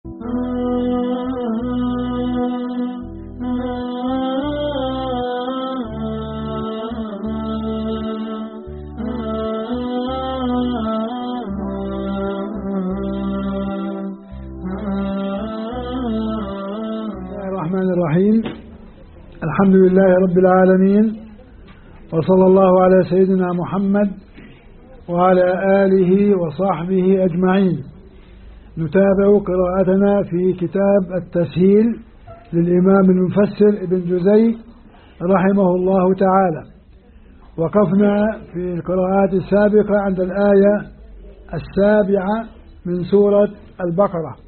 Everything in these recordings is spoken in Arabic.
الرحمن الرحيم. الحمد لله رب العالمين، وصلى الله على سيدنا محمد وعلى آله وصحبه أجمعين. نتابع قراءتنا في كتاب التسهيل للإمام المفسر ابن جزي رحمه الله تعالى. وقفنا في القراءات السابقة عند الآية 7 من سورة البقرة،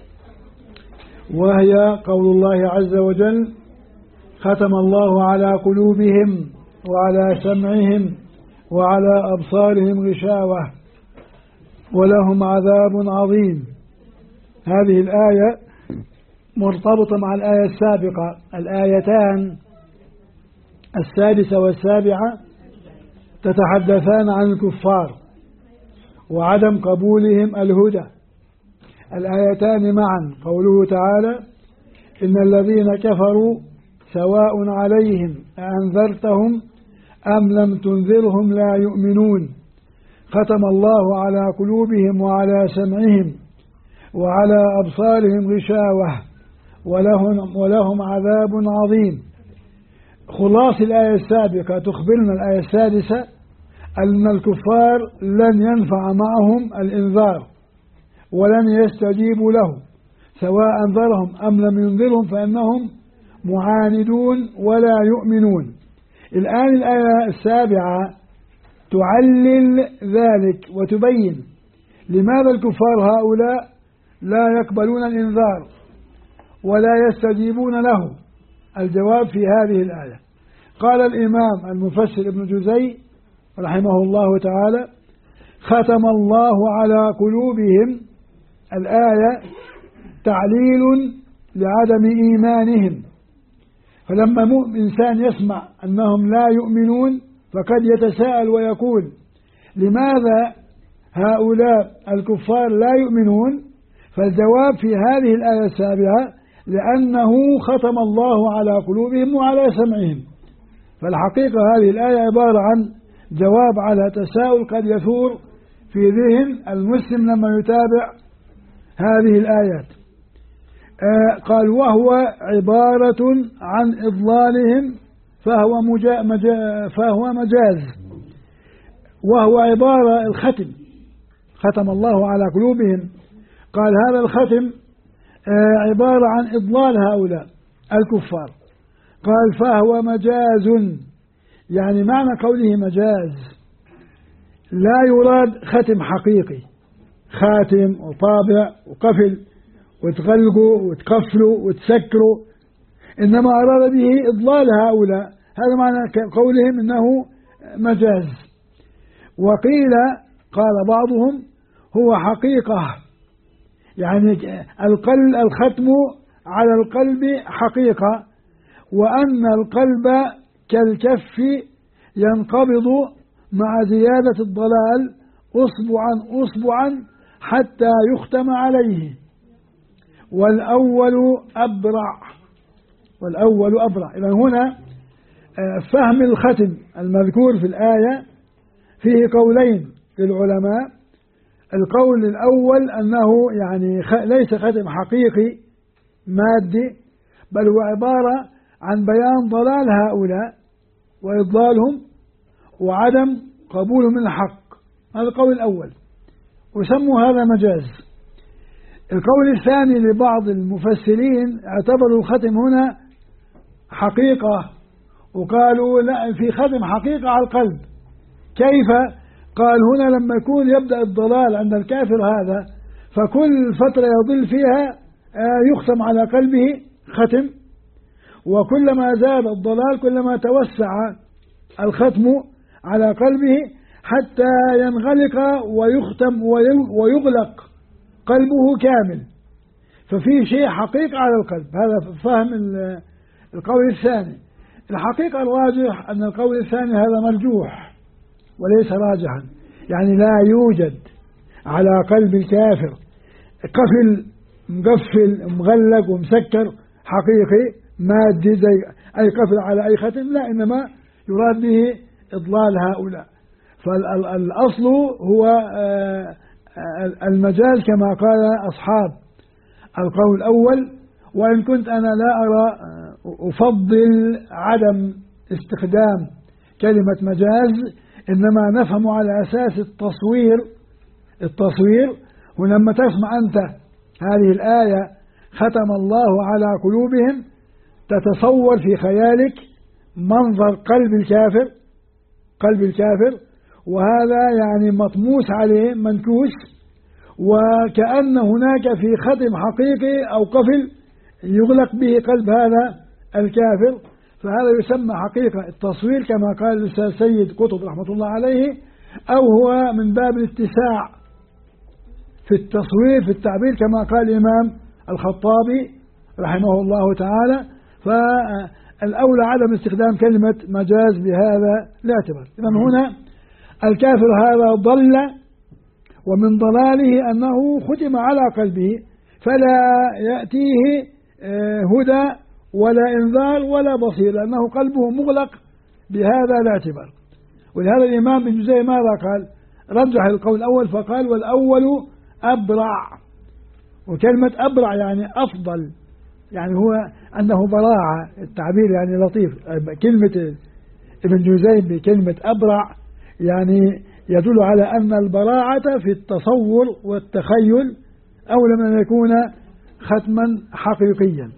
وهي قول الله عز وجل: ختم الله على قلوبهم وعلى سمعهم وعلى أبصارهم غشاوة ولهم عذاب عظيم. هذه الآية مرتبطة مع الآية السابقة. الآيتان 6 و7 تتحدثان عن الكفار وعدم قبولهم الهدى. الآيتان معا قوله تعالى: إن الذين كفروا سواء عليهم أأنذرتهم أم لم تنذرهم لا يؤمنون ختم الله على قلوبهم وعلى سمعهم وعلى أبصارهم غشاوة ولهم عذاب عظيم. خلاص الآية السابقة تخبرنا الآية 6 أن الكفار لن ينفع معهم الإنذار ولن يستجيبوا له، سواء أنذرهم أم لم ينذرهم فإنهم معاندون ولا يؤمنون. الآن الآية 7 تعلل ذلك وتبين لماذا الكفار هؤلاء لا يقبلون الإنذار ولا يستجيبون له. الجواب في هذه الآية. قال الإمام المفسر ابن جزي رحمه الله تعالى: ختم الله على قلوبهم. الآية تعليل لعدم إيمانهم، فلما إنسان يسمع أنهم لا يؤمنون فقد يتساءل ويقول: لماذا هؤلاء الكفار لا يؤمنون؟ فالجواب في هذه الآية 7: لأنه ختم الله على قلوبهم وعلى سمعهم. فالحقيقة هذه الآية عبارة عن جواب على تساؤل قد يثور في ذهن المسلم لما يتابع هذه الآيات. قال: وهو عبارة عن إضلالهم فهو مجاز، وهو عبارة الختم. ختم الله على قلوبهم، قال هذا الختم عبارة عن إضلال هؤلاء الكفار. قال: فهو مجاز، يعني معنى قوله مجاز لا يراد ختم حقيقي، خاتم وطابع وقفل وتغلقوا وتقفلوا وتسكروا، إنما أراد به إضلال هؤلاء. هذا معنى قولهم إنه مجاز. وقيل قال بعضهم هو حقيقة، يعني الختم على القلب حقيقة، وأن القلب كالكف ينقبض مع زيادة الضلال أصبعا أصبعا حتى يختم عليه، والأول أبرع. إذن هنا فهم الختم المذكور في الآية فيه قولين للعلماء. القول الأول أنه يعني ليس ختم حقيقي مادي، بل هو عبارة عن بيان ضلال هؤلاء وإضلالهم وعدم قبولهم من الحق. هذا القول الأول، وسموا هذا مجاز. القول الثاني لبعض المفسرين اعتبروا الختم هنا حقيقة، وقالوا لا، في ختم حقيقة على القلب. كيف؟ قال هنا لما يكون يبدأ الضلال عند الكافر هذا، فكل فترة يضل فيها يختم على قلبه ختم، وكلما زاد الضلال كلما توسع الختم على قلبه حتى ينغلق ويختم ويغلق قلبه كامل. ففي شيء حقيقة على القلب. هذا فهم القول الثاني. الحقيقة الراجح أن القول الثاني هذا مرجوح وليس راجحا، يعني لا يوجد على قلب الكافر قفل مقفل مغلق ومسكر حقيقي مادي زي أي قفل على أي ختم، لا، إنما يراد به إضلال هؤلاء. فالأصل هو المجاز كما قال أصحاب القول الأول، وإن كنت أنا لا أرى أفضل عدم استخدام كلمة مجاز، إنما نفهم على أساس التصوير. ولما تسمع أنت هذه الآية ختم الله على قلوبهم، تتصور في خيالك منظر قلب الكافر، وهذا يعني مطموس عليه منكوس، وكأن هناك في ختم حقيقي أو قفل يغلق به قلب هذا الكافر. فهذا يسمى حقيقة التصوير كما قال الأستاذ سيد قطب رحمة الله عليه، أو هو من باب الاتساع في التصوير في التعبير كما قال الإمام الخطابي رحمه الله تعالى. فالأولى عدم استخدام كلمة مجاز بهذا الاعتبار. إذن هنا الكافر هذا ضل، ومن ضلاله أنه ختم على قلبه، فلا يأتيه هدى ولا إنذار ولا بصير، لأنه قلبه مغلق بهذا الاعتبار. ولهذا الإمام ابن جزي ماذا قال؟ رجح القول الأول فقال والأول أبرع، وكلمة أبرع يعني أفضل، يعني هو أنه براعة، التعبير يعني لطيف. كلمة ابن جزي بكلمة أبرع يعني يدل على أن البراعة في التصور والتخيل أولى من أن يكون ختما حقيقيا.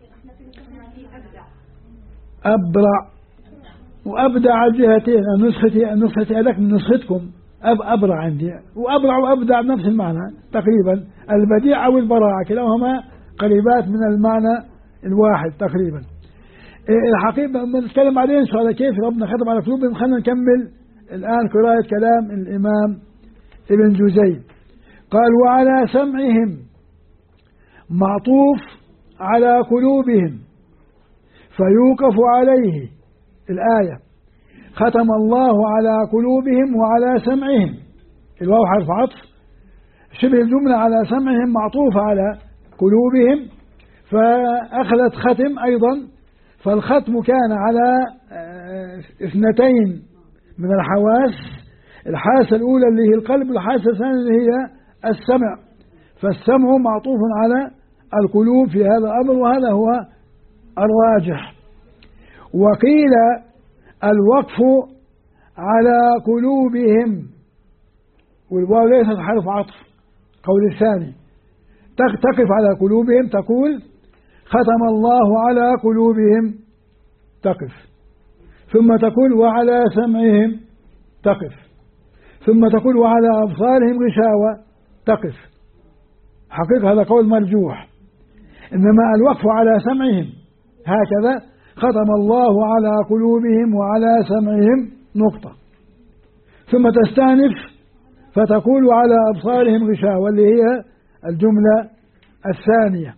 أبرع وأبدع جهتين، النسختي لك من نسختكم أبرع عندي، وأبرع وأبدع بنفس المعنى تقريبا، البديع أو البراعة كلاهما قريبات من المعنى الواحد تقريبا. الحقيقة نتكلم عليه إن شاء الله كيف ربنا ختم على قلوبهم. خلينا نكمل الآن قراءة كلام الإمام ابن جزي. قال وعلى سمعهم معطوف على قلوبهم فيوقف عليه الآية ختم الله على قلوبهم وعلى سمعهم، الواو حرف عطف، شبه الجملة على سمعهم معطوفة على قلوبهم، فأخذت ختم أيضا. فالختم كان على اثنتين من الحواس، الحاسة الأولى اللي هي القلب، والحاسة الثانية اللي هي السمع، فالسمع معطوف على القلوب في هذا الأمر، وهذا هو الراجح. وقيل الوقف على قلوبهم، والواو ليست حرف عطف، قول الثاني تقف على قلوبهم، تقول ختم الله على قلوبهم تقف، ثم تقول وعلى سمعهم تقف، ثم تقول وعلى أبصارهم غشاوة تقف. حقيقة هذا قول مرجوح، إنما الوقف على سمعهم هكذا ختم الله على قلوبهم وعلى سمعهم نقطة، ثم تستأنف فتقول وعلى أبصارهم غشاوة اللي هي الجملة الثانية.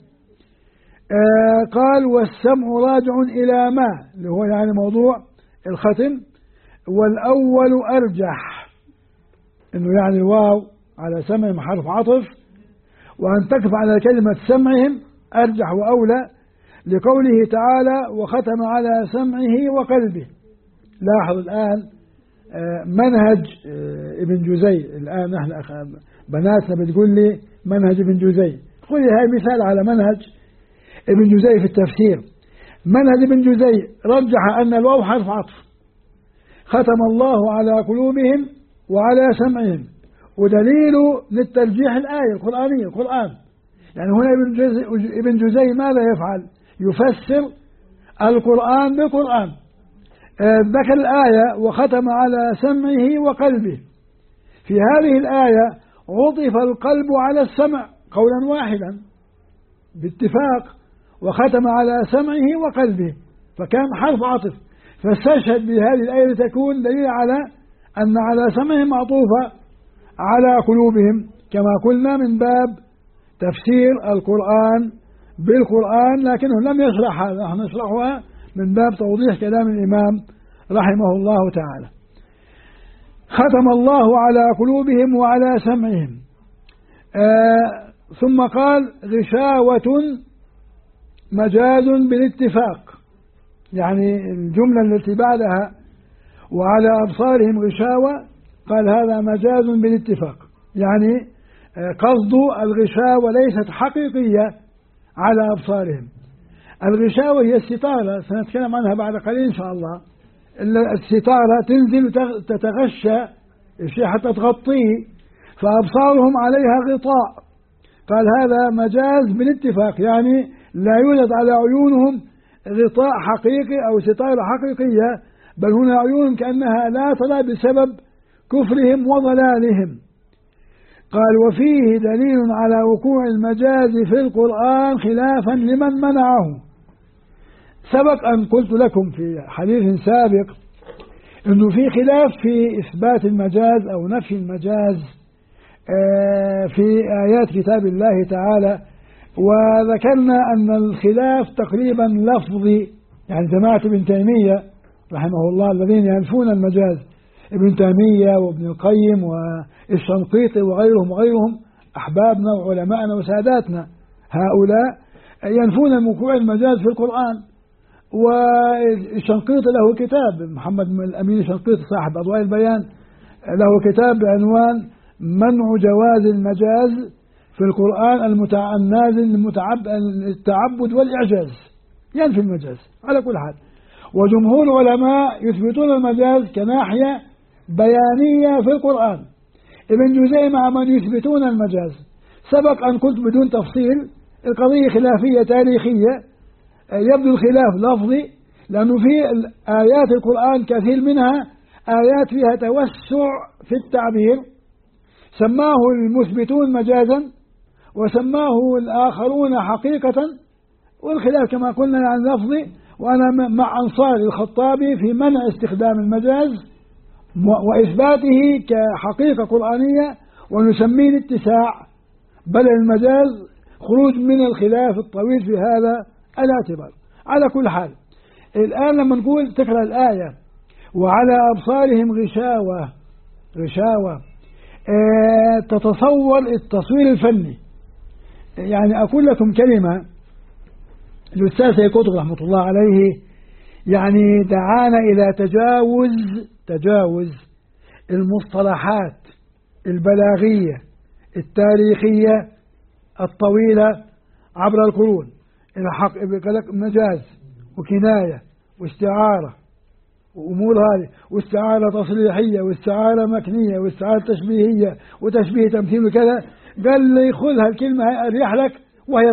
قال والسمع راجع إلى ما اللي هو يعني موضوع الختم، والأول أرجح، إنه يعني الواو على سمعهم حرف عطف، وأن تقف على كلمة سمعهم أرجح وأولى، لقوله تعالى وختم على سمعه وقلبه. لاحظ الآن منهج ابن جزي، الآن نحن بناتنا بتقول لي منهج ابن جزي، قل لي هاي مثال على منهج ابن جزي في التفسير. منهج ابن جزي رجح أن الواو حرف عطف، ختم الله على قلوبهم وعلى سمعهم، ودليل للترجيح الآية القرآنية القرآن. يعني هنا ابن جزي ماذا يفعل؟ يفسر القرآن بالقرآن. ذكر الآية وختم على سمعه وقلبه، في هذه الآية عطف القلب على السمع قولا واحدا باتفاق، وختم على سمعه وقلبه، فكان حرف عطف. فاستشهد بهذه الآية لتكون دليل على أن على سمعهم معطوفة على قلوبهم، كما قلنا من باب تفسير القرآن بالقرآن، لكنه لم يشرح هذا، نحن نشرحها من باب توضيح كلام الإمام رحمه الله تعالى. ختم الله على قلوبهم وعلى سمعهم. ثم قال غشاوة مجاز بالاتفاق، يعني الجملة التي بعدها وعلى أبصارهم غشاوة قال هذا مجاز بالاتفاق، يعني قصد الغشاوة ليست حقيقية على أبصارهم. الغشاوة هي الستارة، سنتكلم عنها بعد قليل إن شاء الله. الستارة تنزل تتغشى الشيء حتى تغطيه، فأبصارهم عليها غطاء. قال هذا مجاز بالاتفاق، يعني لا يوجد على عيونهم غطاء حقيقي أو ستارة حقيقية، بل هنا عيونهم كأنها لا ترى بسبب كفرهم وضلالهم. قال وفيه دليل على وقوع المجاز في القرآن خلافا لمن منعه. سبق أن قلت لكم في حديث سابق أنه في خلاف في إثبات المجاز أو نفي المجاز في آيات كتاب الله تعالى، وذكرنا أن الخلاف تقريبا لفظي، يعني جماعة ابن تيمية رحمه الله الذين ينفون المجاز، ابن تيمية وابن القيم والشنقيطي وغيرهم أحبابنا وعلماءنا وساداتنا، هؤلاء ينفون وقوع المجاز في القرآن. والشنقيطي له كتاب، محمد الأمين الشنقيطي صاحب أضواء البيان، له كتاب بعنوان منع جواز المجاز في القرآن النازل التعبد والإعجاز، ينفي المجاز على كل حال. وجمهور العلماء يثبتون المجاز كناحية بيانية في القرآن. ابن جزي مع من يثبتون المجاز. سبق أن قلت بدون تفصيل القضية خلافية تاريخية، يبدو الخلاف لفظي، لأنه في آيات القرآن كثير منها آيات فيها توسع في التعبير، سماه المثبتون مجازا وسماه الآخرون حقيقة، والخلاف كما قلنا عن لفظي. وأنا مع أنصار الخطابي في منع استخدام المجاز وإثباته كحقيقة قرآنية، ونسميه الاتساع بل المجاز، خروج من الخلاف الطويل في هذا الاعتبار. على كل حال الآن لما نقول تقرأ الآية وعلى أبصارهم غشاوة تتصور التصوير الفني. يعني أقول لكم كلمة، الأستاذ سيد قطب رحمة الله عليه يعني دعانا إلى تجاوز المصطلحات البلاغية التاريخية الطويلة عبر القرون إلى حق مجاز وكناية واستعارة وأمور هذه، واستعارة تصريحية واستعارة مكنية واستعارة تشبيهية وتشبيه تمثيل وكذا. قال لي خذ هالكلمة أريح لك، وهي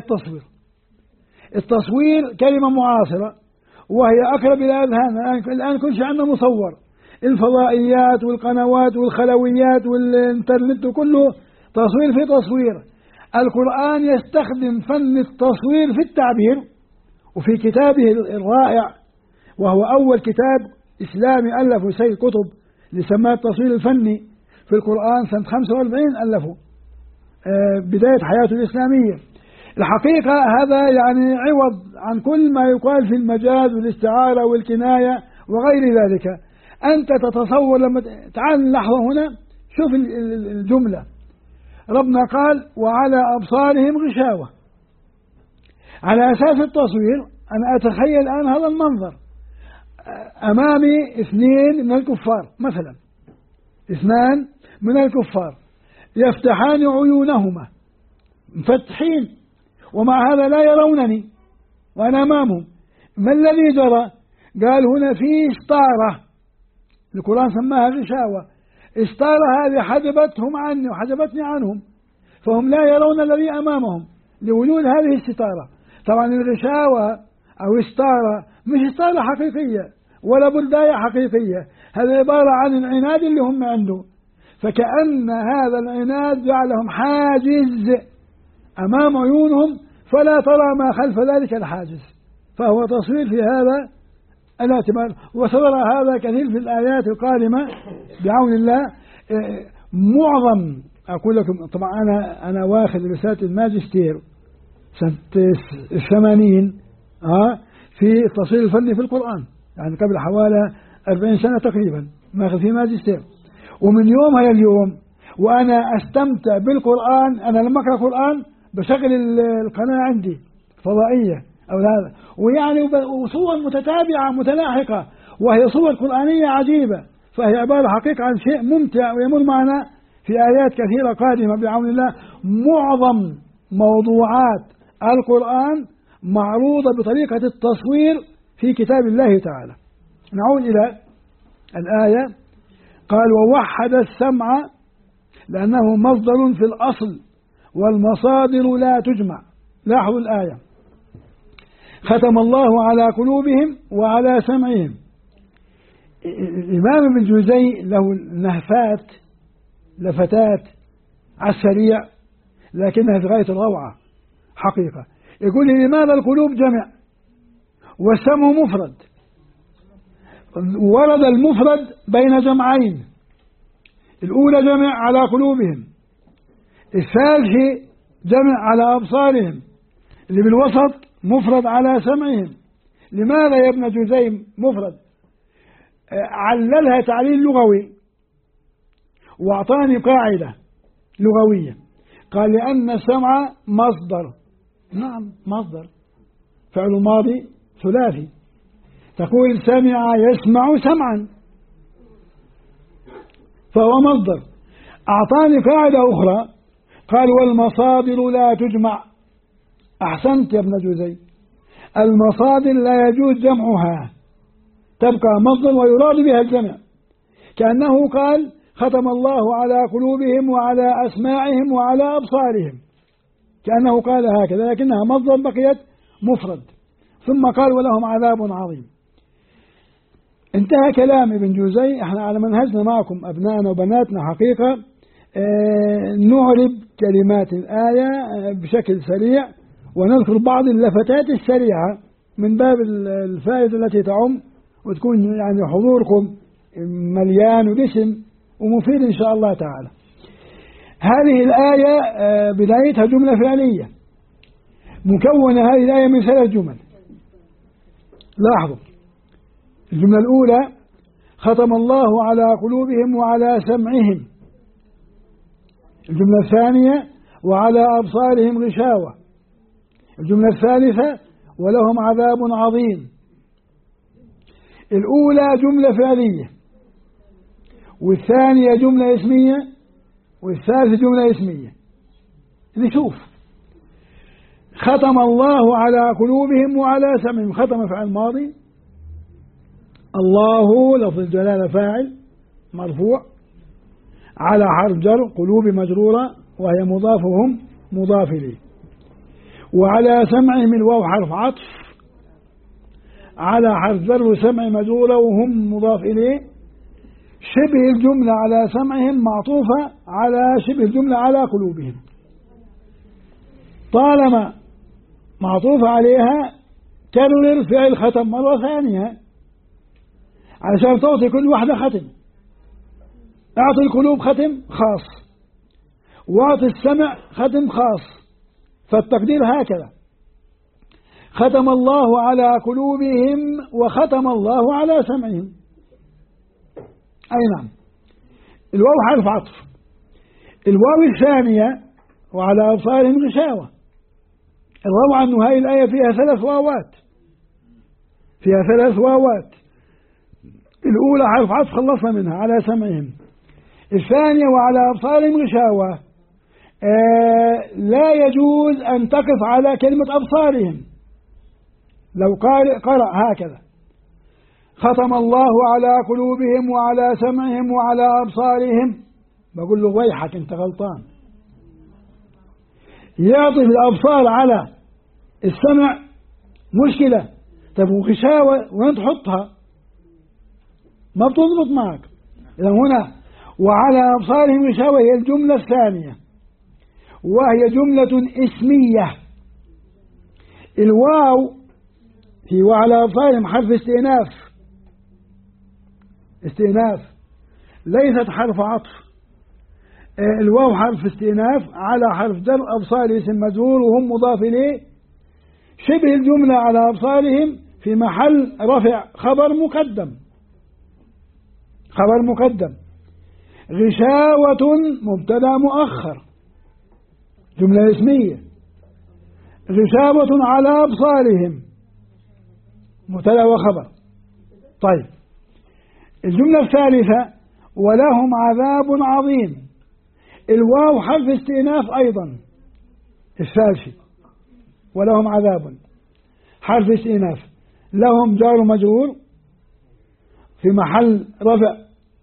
التصوير كلمة معاصرة وهي أقرب إلى أذهاننا. الآن كل شيء عندنا مصور، الفضائيات والقنوات والخلويات والإنترنت وكله تصوير في تصوير. القرآن يستخدم فن التصوير في التعبير، وفي كتابه الرائع وهو أول كتاب إسلامي ألفه سيد قطب لسماه التصوير الفني في القرآن سنة 45 ألفه، بداية حياته الإسلامية. الحقيقة هذا يعني عوض عن كل ما يقال في المجاز والاستعارة والكناية وغير ذلك. أنت تتصور لما تعال لحظة هنا شوف الجملة، ربنا قال وعلى أبصارهم غشاوة. على أساس التصوير أنا أتخيل الآن هذا المنظر، أمامي اثنين من الكفار مثلا، اثنان من الكفار يفتحان عيونهما مفتحين، ومع هذا لا يرونني وأنا أمامهم. ما الذي جرى؟ قال هنا في استارة، القرآن سماها غشاوة. استارة هذه حجبتهم عني وحجبتني عنهم، فهم لا يرون الذي أمامهم لوجود هذه الستارة. طبعا الغشاوة أو استارة مش استارة حقيقية ولا بلداية حقيقية، هذا عبارة عن العناد اللي هم عنده، فكأن هذا العناد جعلهم حاجز أمام عيونهم فلا ترى ما خلف ذلك الحاجز، فهو تصوير في هذا الاعتبار. وصدر هذا كثير في الآيات القادمة بعون الله. معظم أقول لكم طبعا أنا واخذ رسالة الماجستير سنة 80 في التصوير الفني في القرآن، يعني قبل حوالي 40 سنة تقريبا ماخذ في ماجستير. ومن يومها اليوم وأنا أستمتع بالقرآن. أنا لما أقرأ القرآن بشغل القناة عندي فضائية أو هذا، ويعني وصور متتابعة متلاحقة، وهي صور قرآنية عجيبة، فهي عبارة حقيقة عن شيء ممتع ويمر معنا في آيات كثيرة قادمة بعون الله. معظم موضوعات القرآن معروضة بطريقة التصوير في كتاب الله تعالى. نعود إلى الآية. قال ووحد السمع لأنه مصدر في الأصل والمصادر لا تجمع. لاحظوا الآية. ختم الله على قلوبهم وعلى سمعهم. الإمام ابن جوزي له نهفات لفتات على السريع لكنها في غاية الروعة حقيقة. يقول لماذا القلوب جمع والسمع مفرد؟ ورد المفرد بين جمعين، الأولى جمع على قلوبهم، الثالث جمع على أبصارهم، اللي بالوسط مفرد على سمعهم. لماذا يا ابن جوزي مفرد؟ عللها تعليل لغوي وأعطاني قاعدة لغوية. قال لأن السمع مصدر. نعم مصدر، فعل ماضي ثلاثي، تقول سمع يسمع سمعا فهو مصدر. أعطاني قاعدة أخرى قال والمصادر لا تجمع. أحسنت يا ابن جوزي، المصادر لا يجوز جمعها، تبقى مصدر ويراد بها الجمع، كأنه قال ختم الله على قلوبهم وعلى أسماعهم وعلى أبصارهم، كأنه قال هكذا، لكنها مصدر بقيت مفرد. ثم قال ولهم عذاب عظيم. انتهى كلام ابن جوزي. احنا على منهجنا معكم أبنائنا وبناتنا حقيقة نعرب كلمات الآية بشكل سريع ونذكر بعض اللفتات السريعة من باب الفائدة التي تعم، وتكون يعني حضوركم مليان ودسم ومفيد إن شاء الله تعالى. هذه الآية بدايتها جملة فعلية مكونة، هذه الآية من 3 جمل. لاحظوا الجملة الأولى ختم الله على قلوبهم وعلى سمعهم. الجملة الثانية وعلى أبصارهم غشاوة. الجملة الثالثة ولهم عذاب عظيم. الأولى جملة فعلية، والثانية جملة اسمية، والثالثة جملة اسمية. نشوف. ختم الله على قلوبهم وعلى سمعهم. ختم فعل ماضي، الله لفظ الجلالة فاعل مرفوع، على حرف جر، قلوب مجرورة وهي مضافهم مضاف إليه، وعلى سمعهم الواو حرف عطف، على حرف جر وسمع مجرورة وهم مضاف إليه. شبه الجملة على سمعهم معطوفة على شبه الجملة على قلوبهم، طالما معطوفة عليها كرر فعل ختم مرة ثانية علشان تعطي كل واحدة ختم. أعطي القلوب ختم خاص، واعطي السمع ختم خاص، فالتقدير هكذا: ختم الله على قلوبهم وختم الله على سمعهم. أي نعم، الواو حرف عطف. الواو الثانية وعلى أبصارهم غشاوة. الروعة أنه هذه الآية فيها 3 واوات، فيها 3 واوات. الأولى حرف عطف خلصنا منها على سمعهم. الثانية وعلى أبصارهم غشاوة، لا يجوز أن تقف على كلمة أبصارهم. لو قرأ هكذا: ختم الله على قلوبهم وعلى سمعهم وعلى أبصارهم، بقول له ويحك أنت غلطان. يعطف الأبصار على السمع مشكلة. طب وغشاوة وين تحطها؟ ما بتضبط معك. إذا هنا وعلى أبصارهم غشاوة هي الجملة الثانية، وهي جملة اسمية. الواو في وعلى أبصارهم حرف استئناف، ليست حرف عطف. الواو حرف استئناف على حرف جر، أبصار اسم مجرور وهم مضاف إليه. شبه الجملة على أبصارهم في محل رفع خبر مقدم. غشاوة مبتدأ مؤخر، جملة اسمية. غشاوة على أبصارهم، مبتدأ وخبر. طيب الجملة الثالثة ولهم عذاب عظيم، الواو حرف استئناف أيضا الثالث، ولهم عذاب حرف استئناف، لهم جار مجرور في محل رفع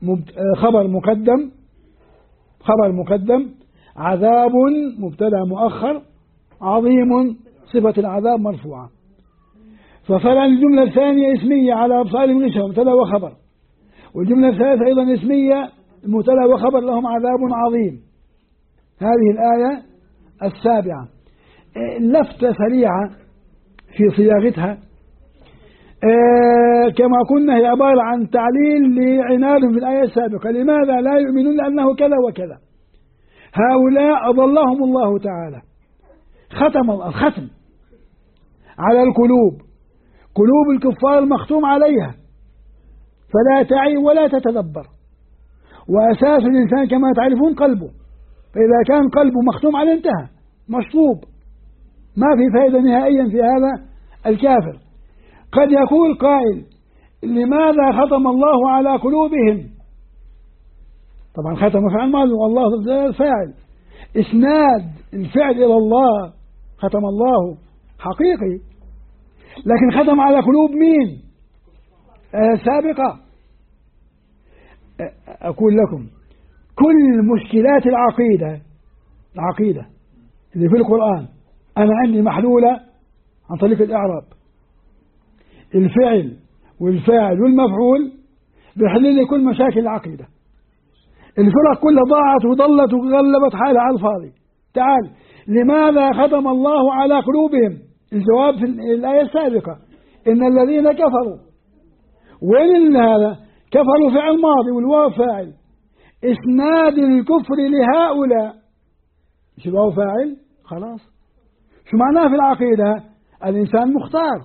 خبر مقدم، عذاب مبتدأ مؤخر، عظيم صفة العذاب مرفوعة. ففعلا الجملة الثانية اسمية على أبصارهم غشاوة مبتدأ وخبر، والجملة الثالثة أيضا اسمية مبتدأ وخبر لهم عذاب عظيم. هذه الآية السابعة لفتة سريعة في صياغتها، كما قلنا هي عبارة عن تعليل لعنادهم في الآية السابقة، لماذا لا يؤمنون لأنه كذا وكذا. هؤلاء أضلهم الله تعالى، الختم على القلوب، قلوب الكفار مختوم عليها فلا تعي ولا تتدبر، وأساس الإنسان كما تعرفون قلبه، فإذا كان قلبه مختوم عليه انتهى، مشطوب، ما في فائدة نهائيا في هذا الكافر. قد يقول قائل لماذا ختم الله على قلوبهم؟ طبعا ختم فعل ماضي والله فاعل، إسناد الفعل إلى الله، ختم الله حقيقي، لكن ختم على قلوب مين؟ سابقة. أقول لكم كل مشكلات العقيدة اللي في القرآن أنا عندي محلولة عن طريق الإعراب، الفعل والفاعل والمفعول بيحل لي كل مشاكل العقيدة. الفرق كلها ضاعت وضلت وغلبت حالها على الفاضي. تعال، لماذا ختم الله على قلوبهم؟ الجواب في الآية السابقة، إن الذين كفروا. وين هذا؟ كفروا فعل ماضي والواو فاعل، إسناد الكفر لهؤلاء، مش الواو فاعل خلاص. شو معناه في العقيدة؟ الإنسان مختار،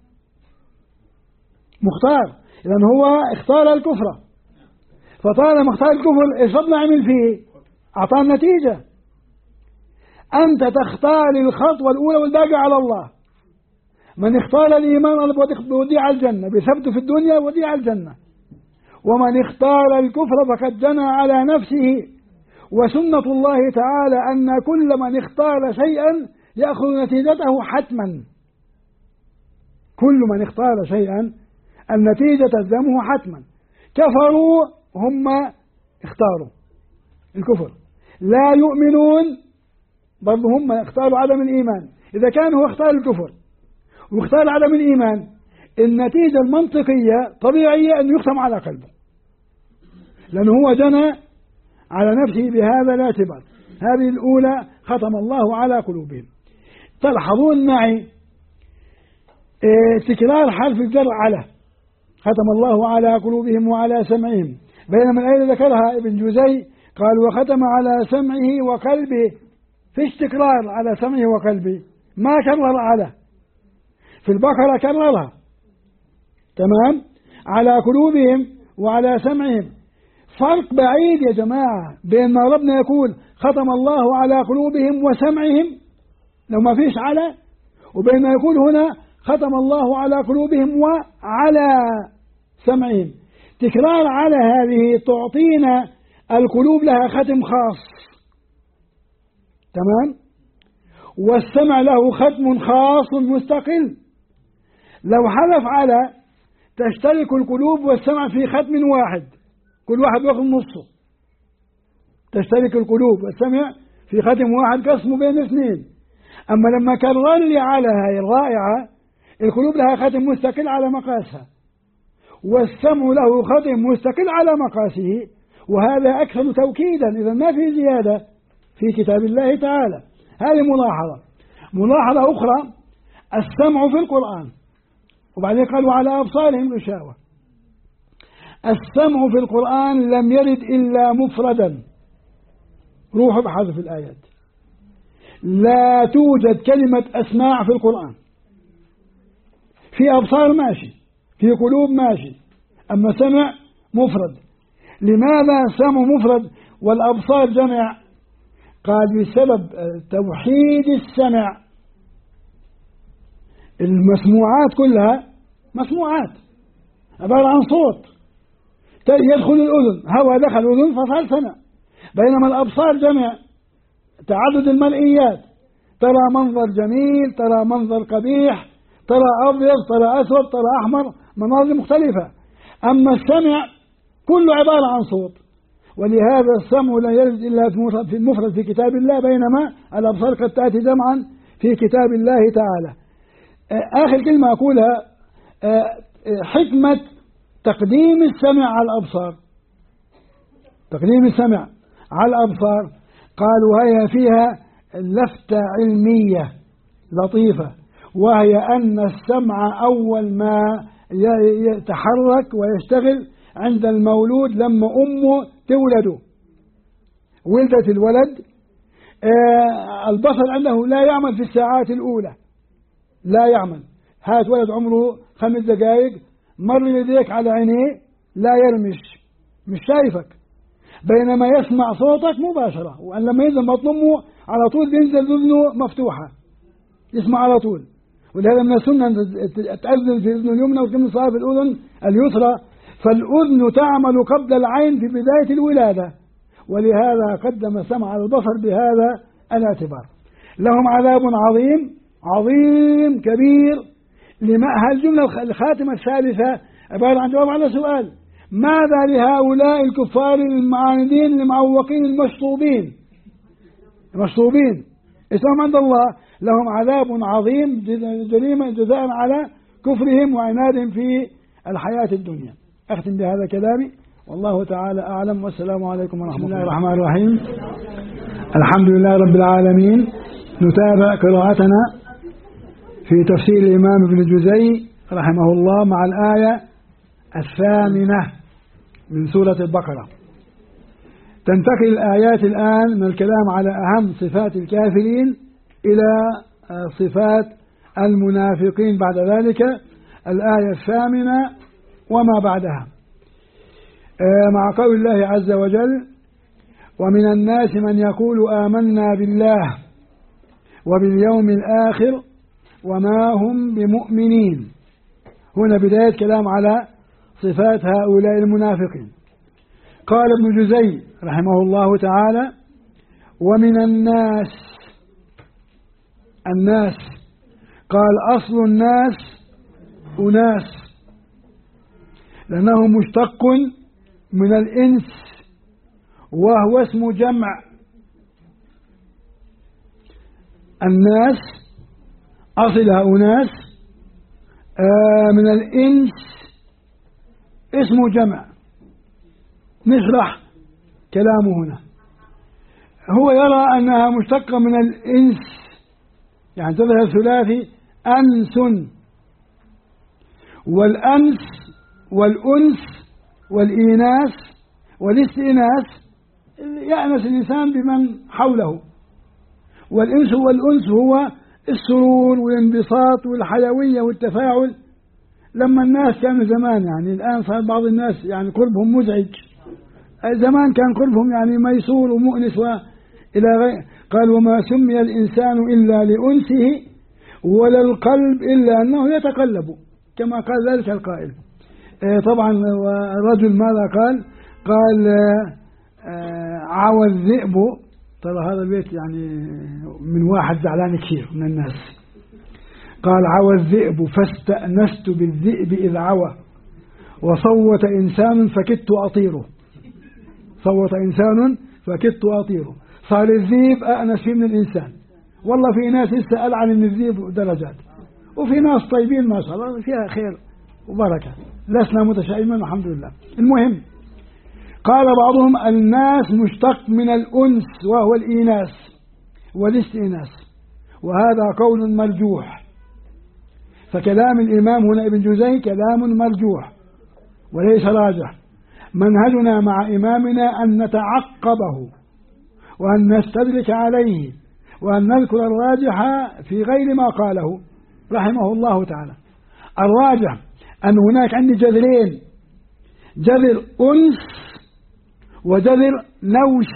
لأن هو اختار الكفر، فطالما اختار الكفر ايش فضل عمل فيه؟ أعطاه النتيجة. أنت تختار الخطوة الأولى والباقي على الله. من اختار الإيمان الله بوديه على الجنة، بثبته في الدنيا بوديه على الجنة. ومن اختار الكفر فقد جنى على نفسه. وسنة الله تعالى أن كل من اختار شيئا يأخذ نتيجته حتما. كل من اختار شيئا النتيجة تلزمه حتما. كفروا هم اختاروا الكفر، لا يؤمنون برضو هم اختاروا عدم الإيمان. إذا كان هو اختار الكفر واختار عدم الإيمان، النتيجة المنطقية طبيعية أن يختم على قلبه، لأنه هو جنى على نفسه بهذا الاعتبار. هذه الأولى، ختم الله على قلوبهم. تلحظون معي تكرار حرف الجر على، ختم الله على قلوبهم وعلى سمعهم، بينما الآية ذكرها ابن جوزي قال وختم على سمعه وقلبه. فيش تكرار على سمعه وقلبه، ما كرر على. في البقرة كررها، تمام، على قلوبهم وعلى سمعهم. فرق بعيد يا جماعة بين ما ربنا يقول ختم الله على قلوبهم وسمعهم لو ما فيش على، وبين ما يقول هنا ختم الله على قلوبهم وعلى سمعهم. تكرار على هذه تعطينا القلوب لها ختم خاص، تمام، والسمع له ختم خاص مستقل. لو حذف على تشترك القلوب والسمع في ختم واحد، كل واحد واخد نصه. تشترك القلوب والسمع في ختم واحد قسمه بين اثنين. أما لما كرر لي على هاي الرائعة، القلوب لها ختم مستقل على مقاسها، والسمع له ختم مستقل على مقاسه، وهذا أكثر توكيدا. إذا ما في زيادة في كتاب الله تعالى. هذه ملاحظة أخرى، السمع في القرآن، وبعدين قالوا على أبصارهم غشاوة. السمع في القرآن لم يرد إلا مفردا، روحوا بحذف الآيات. لا توجد كلمة أسماع في القرآن. في أبصار ماشي، في قلوب ماشي، أما سمع مفرد. لماذا سمع مفرد والأبصار جمع؟ قال بسبب توحيد السمع المسموعات كلها مسموعات عبارة عن صوت يدخل الأذن، هواء دخل الأذن فصار سمع. بينما الأبصار جمع تعدد المرئيات، ترى منظر جميل، ترى منظر قبيح، ترى أبيض، ترى أسود، ترى أحمر، مناظر مختلفة. أما السمع كله عبارة عن صوت، ولهذا السمع لا يرد إلا في المفرد في كتاب الله، بينما الأبصار قد تأتي جمعا في كتاب الله تعالى. آخر كلمة أقولها، حكمة تقديم السمع على الأبصار، تقديم السمع على الأبصار، قالوا هي فيها لفتة علمية لطيفة، وهي أن السمع أول ما يتحرك ويشتغل عند المولود لما أمه تولده، ولدت الولد، البصر عنده لا يعمل في الساعات الأولى، لا يعمل. هات ولد عمره 5 دقائق مر يديك على عينيه لا يرمش، مش شايفك، بينما يسمع صوتك مباشرة، وأن لما ينزل بطن أمه على طول بينزل أذنه مفتوحة يسمع على طول. ولهذا من السنة تأذن في الأذن اليمنى وتكون صلاة في الأذن اليسرى، فالأذن تعمل قبل العين في بداية الولادة، ولهذا قدم السمع على البصر بهذا الاعتبار. لهم عذاب عظيم عظيم كبير. الجملة الخاتمة الثالثة عبارة عن جواب على سؤال: ماذا لهؤلاء الكفار المعاندين المعوقين المشطوبين اسمهم عند الله؟ لهم عذاب عظيم جريمة جزاء على كفرهم وعنادهم في الحياة الدنيا. أختم بهذا كلامي، والله تعالى أعلم، والسلام عليكم ورحمة الله. بسم الله الرحمن الرحيم. الحمد لله رب العالمين. نتابع قراءتنا في تفسير الإمام ابن الجزي رحمه الله مع الآية 8 من سورة البقرة. تنتقل الآيات الآن من الكلام على أهم صفات الكافرين إلى صفات المنافقين بعد ذلك، الآية 8 وما بعدها، مع قول الله عز وجل: ومن الناس من يقول آمنا بالله وباليوم الآخر وما هم بمؤمنين. هنا بداية كلام على صفات هؤلاء المنافقين. قال ابن جزي رحمه الله تعالى: ومن الناس قال أصل الناس أناس، لأنه مشتق من الإنس وهو اسم جمع. الناس أصلها أناس، من الإنس اسم جمع. نشرح كلامه هنا. هو يرى أنها مشتقة من الإنس، يعني تظهر ثلاثي أنس، والأنس والأنس والإيناس والاستئناس يأنس الإنسان بمن حوله. والإنس والأنس هو السرور والانبساط والحيوية والتفاعل. لما الناس كانوا زمان، يعني الآن صار بعض الناس يعني قربهم مزعج، زمان كان قربهم يعني ميسور ومؤنس وإلى غير. قال: وما سمي الإنسان إلا لأنسه ولا القلب إلا أنه يتقلب، كما قال ذلك القائل. طبعا الرجل ماذا قال عوى الذئب. ترى هذا البيت يعني من واحد زعلان كثير من الناس. قال: عوى الذئب فاستأنست بالذئب إذ عوى وصوت إنسان فكدت أطيره. صوت إنسان فكدت أطيره. صار الذئب أأنس فيه من الإنسان. والله في ناس لسه ألعن من الذئب درجات، وفي ناس طيبين ما شاء الله فيها خير وبركة، لسنا متشائمين الحمد لله. المهم، قال بعضهم: الناس مشتق من الأنس وهو الإيناس والاستئناس، وهذا قول مرجوح. فكلام الإمام هنا ابن جزي كلام مرجوح وليس راجح. منهجنا مع إمامنا أن نتعقبه وأن نستدرك عليه وأن نذكر الراجح في غير ما قاله رحمه الله تعالى. الراجح أن هناك عندي جذرين: جذر أنس وجذر نوس.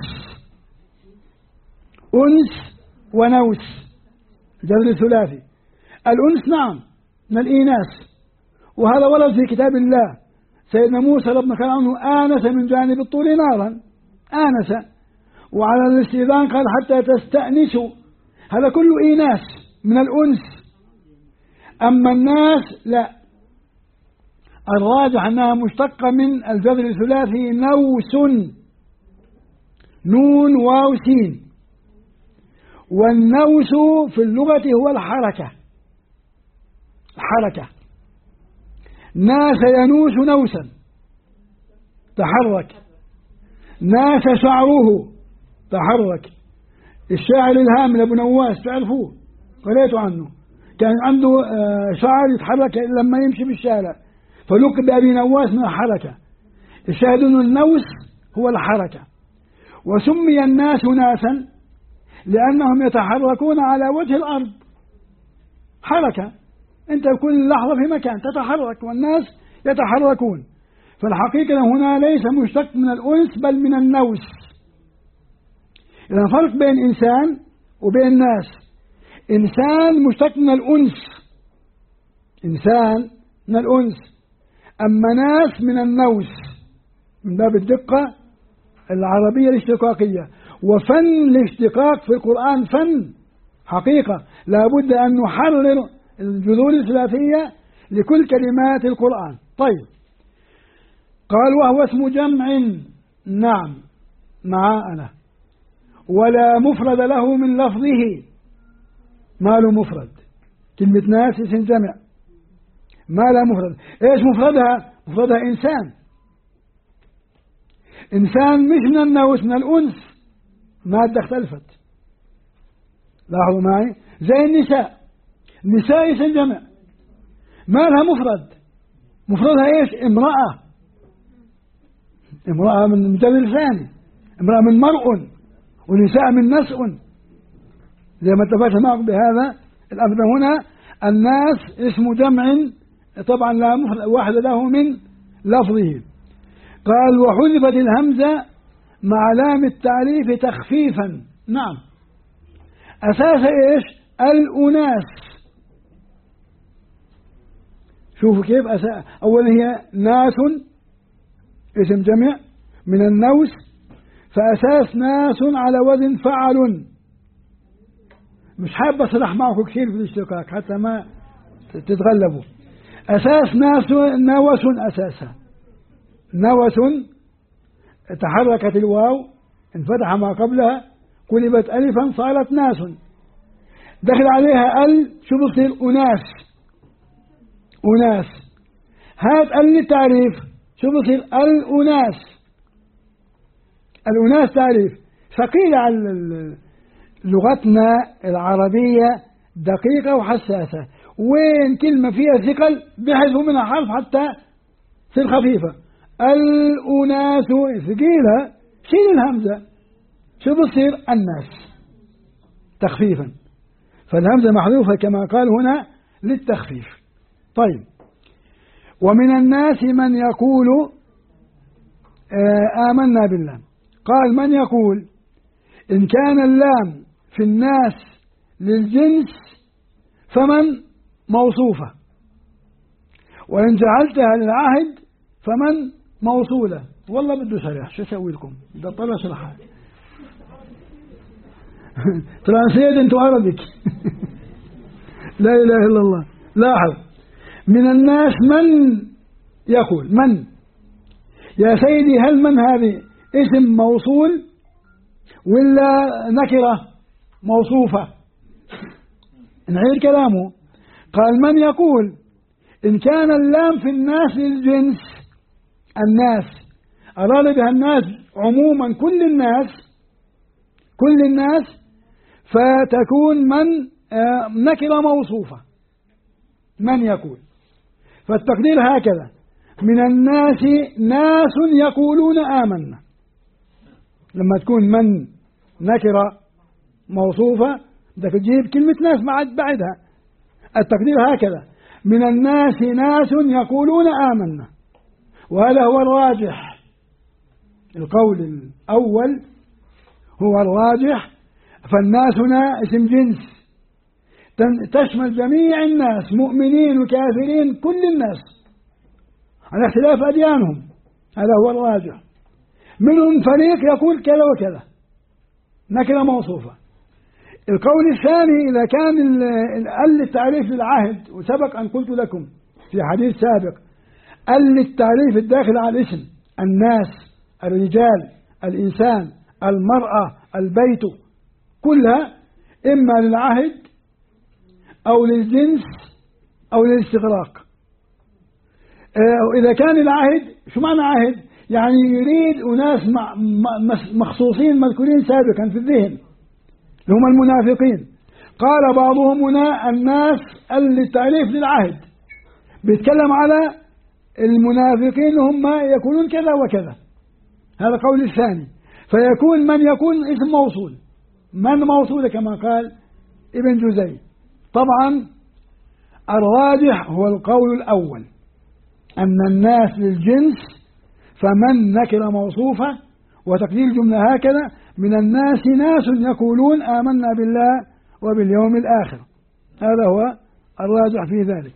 أنس ونوس، جذر ثلاثي. الأنس نعم من الإيناس، وهذا ورد في كتاب الله. سيدنا موسى ربنا قال عنه آنس من جانب الطور نارا، آنس. وعلى الاستئذان قال حتى تستأنسوا، هذا كله إيناس من الأنس. أما الناس لا، الراجح أنها مشتقة من الجذر الثلاثي نوس، نون واو سين. والنوس في اللغة هو الحركة، الحركة. ناس ينوس نوسا، تحرك. ناس شعره، تحرك. الشاعر الهامل أبو نواس تعرفوه، قريتوا عنه، كان عنده شعر يتحرك لما يمشي بالشارع، فلقب بأبي نواس من الحركة. الشاهد أن النوس هو الحركة. وسمي الناس ناسا لأنهم يتحركون على وجه الأرض، حركة. أنت كل لحظة في مكان تتحرك، والناس يتحركون. فالحقيقة هنا ليس مشتق من الأنس بل من النوس. إذا فرق بين إنسان وبين ناس. إنسان مشتق من الأنس، إنسان من الأنس. أما ناس من النوس، من باب الدقة العربية الاشتقاقية. وفن الاشتقاق في القرآن فن حقيقة، لا بد أن نحرر الجذور الثلاثية لكل كلمات القرآن. طيب، قال وهو اسم جمع، نعم معانا، ولا مفرد له من لفظه. ما له مفرد، كلمة ناس اسم جمع ما لا مفرد. ايش مفردها؟ مفردها إنسان. إنسان مش من النوس، من الأنس، مادة اختلفت. لاحظوا معي، زي النساء، النساء اسم جمع ما لها مفرد. مفردها ايش؟ امرأة. امرأة من مجرد ثاني، امرأة من مرء، ونساء من نسء، زي ما اتفقنا معكم بهذا الأمر. هنا الناس اسم جمع طبعا لا مفرد واحد له من لفظه. قال وحذفت الهمزة مع لام التعريف تخفيفا. نعم، أساس إيش؟ الأناس. شوفوا كيف أولا هي ناس اسم جمع من النوس، فأساس ناس على وزن فعل. مش حابة أصلح معكم كثير في الاشتقاق حتى ما تتغلبوا. أساس ناس نوس، أساسها نوس، تحركت الواو، انفتح ما قبلها، قلبت ألفا صارت ناس، دخل عليها شو بصير؟ أناس. أناس. هات للتعريف، شو بصير؟ الأناس. الأناس تعريف ثقيل على لغتنا العربية، دقيقة وحساسة. وين كلمة فيها ثقل بحذفوا منها حرف حتى تصير خفيفة. الأناس ثقيلة، شيل الهمزة، شو بصير؟ الناس، تخفيفا. فالهمزة محذوفة كما قال هنا للتخفيف. طيب، ومن الناس من يقول آمنا بالله. قال من يقول، إن كان اللام في الناس للجنس فمن موصوفة، وإن جعلتها للعهد فمن موصولة. والله بده شرح، شو أسوي لكم؟ بدي أطلع شرحها. ترانسليت انتو عربك. لا إله إلا الله. لاحظ، من الناس من يقول. من يا سيدي، هل من هذه اسم موصول ولا نكرة موصوفة؟ نعيد كلامه. قال من يقول إن كان اللام في الناس للجنس، الناس أراد بها الناس عموما، كل الناس، كل الناس، فتكون من نكرة موصوفة. من يقول، فالتقدير هكذا: من الناس ناس يقولون آمنا. لما تكون من نكرة موصوفة بدك تجيب كلمة ناس بعدها. التقدير هكذا: من الناس ناس يقولون آمنا. وهذا هو الراجح، القول الأول هو الراجح. فالناس هنا اسم جنس، تشمل جميع الناس مؤمنين وكافرين كل الناس على اختلاف أديانهم، هذا هو الراجح. منهم فريق يقول كذا وكذا نكرة موصوفة. القول الثاني إذا كان التعريف للعهد، وسبق أن قلت لكم في حديث سابق التعريف الداخل على الاسم، الناس، الرجال، الإنسان، المرأة، البيت، كلها إما للعهد أو للجنس أو للاستغراق. وإذا كان العهد، شو معنى عهد؟ يعني يريد أناس مخصوصين مذكورين سابقا في الذهن هم المنافقين. قال بعضهم هنا الناس التعريف للعهد بيتكلم على المنافقين هم يكونون كذا وكذا، هذا قول الثاني. فيكون من يكون اسم موصول، من موصول كما قال ابن جزي. طبعا الراجح هو القول الأول، أن الناس للجنس، فمن نكر موصوفة، وتقدير الجملة هكذا: من الناس ناس يقولون آمنا بالله وباليوم الآخر. هذا هو الراجح في ذلك.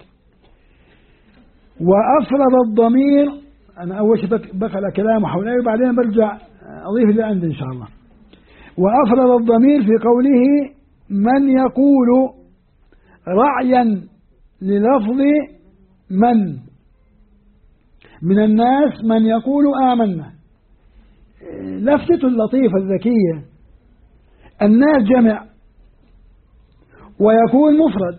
وأفرد الضمير، أنا أول شيء بقرأ كلام حوله وبعدين برجع أضيف اللي عندي إن شاء الله. وأفرد الضمير في قوله من يقول رعيا للفظ من الناس من يقول آمنا. لفتة اللطيفة الذكية، الناس جمع ويكون مفرد.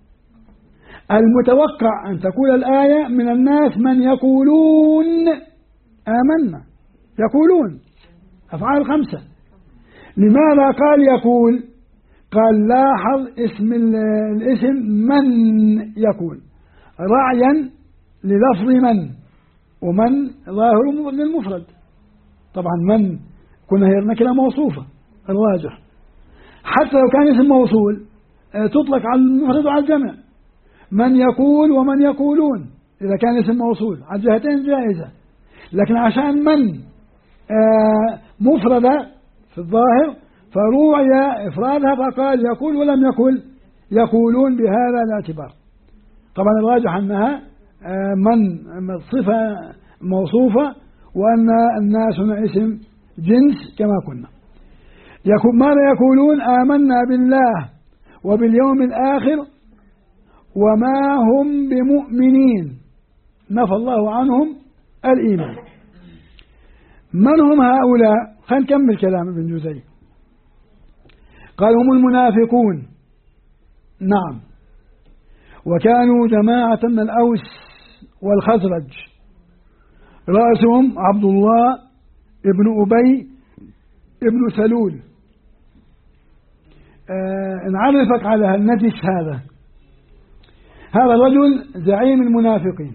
المتوقع أن تقول الآية من الناس من يقولون آمنا، يقولون أفعال 5. لماذا قال يقول؟ قال لاحظ اسم الاسم من يقول رعيا للفظ من، ومن ظاهر للمفرد. طبعا من كنا هي نكرة موصوفة الواجح، حتى لو كان اسم موصول تطلق على المفرد وعلى الجمع. من يقول ومن يقولون إذا كان اسم موصول على الجهتين جائزة، لكن عشان من مفردة في الظاهر فروعي إفرادها فقال يقول ولم يقل يقولون بهذا الاعتبار. طبعا الراجح أنها من صفة موصوفة، وأن الناس هنا اسم جنس كما قلنا. ماذا يقولون؟ آمنا بالله وباليوم الآخر وما هم بمؤمنين، نفى الله عنهم الإيمان. من هم هؤلاء؟ خلينا نكمل كلام ابن جزي. قال هم المنافقون، نعم، وكانوا جماعة من الأوس والخزرج، رأسهم عبد الله ابن أبي ابن سلول. نعرفك على النجس هذا الرجل زعيم المنافقين،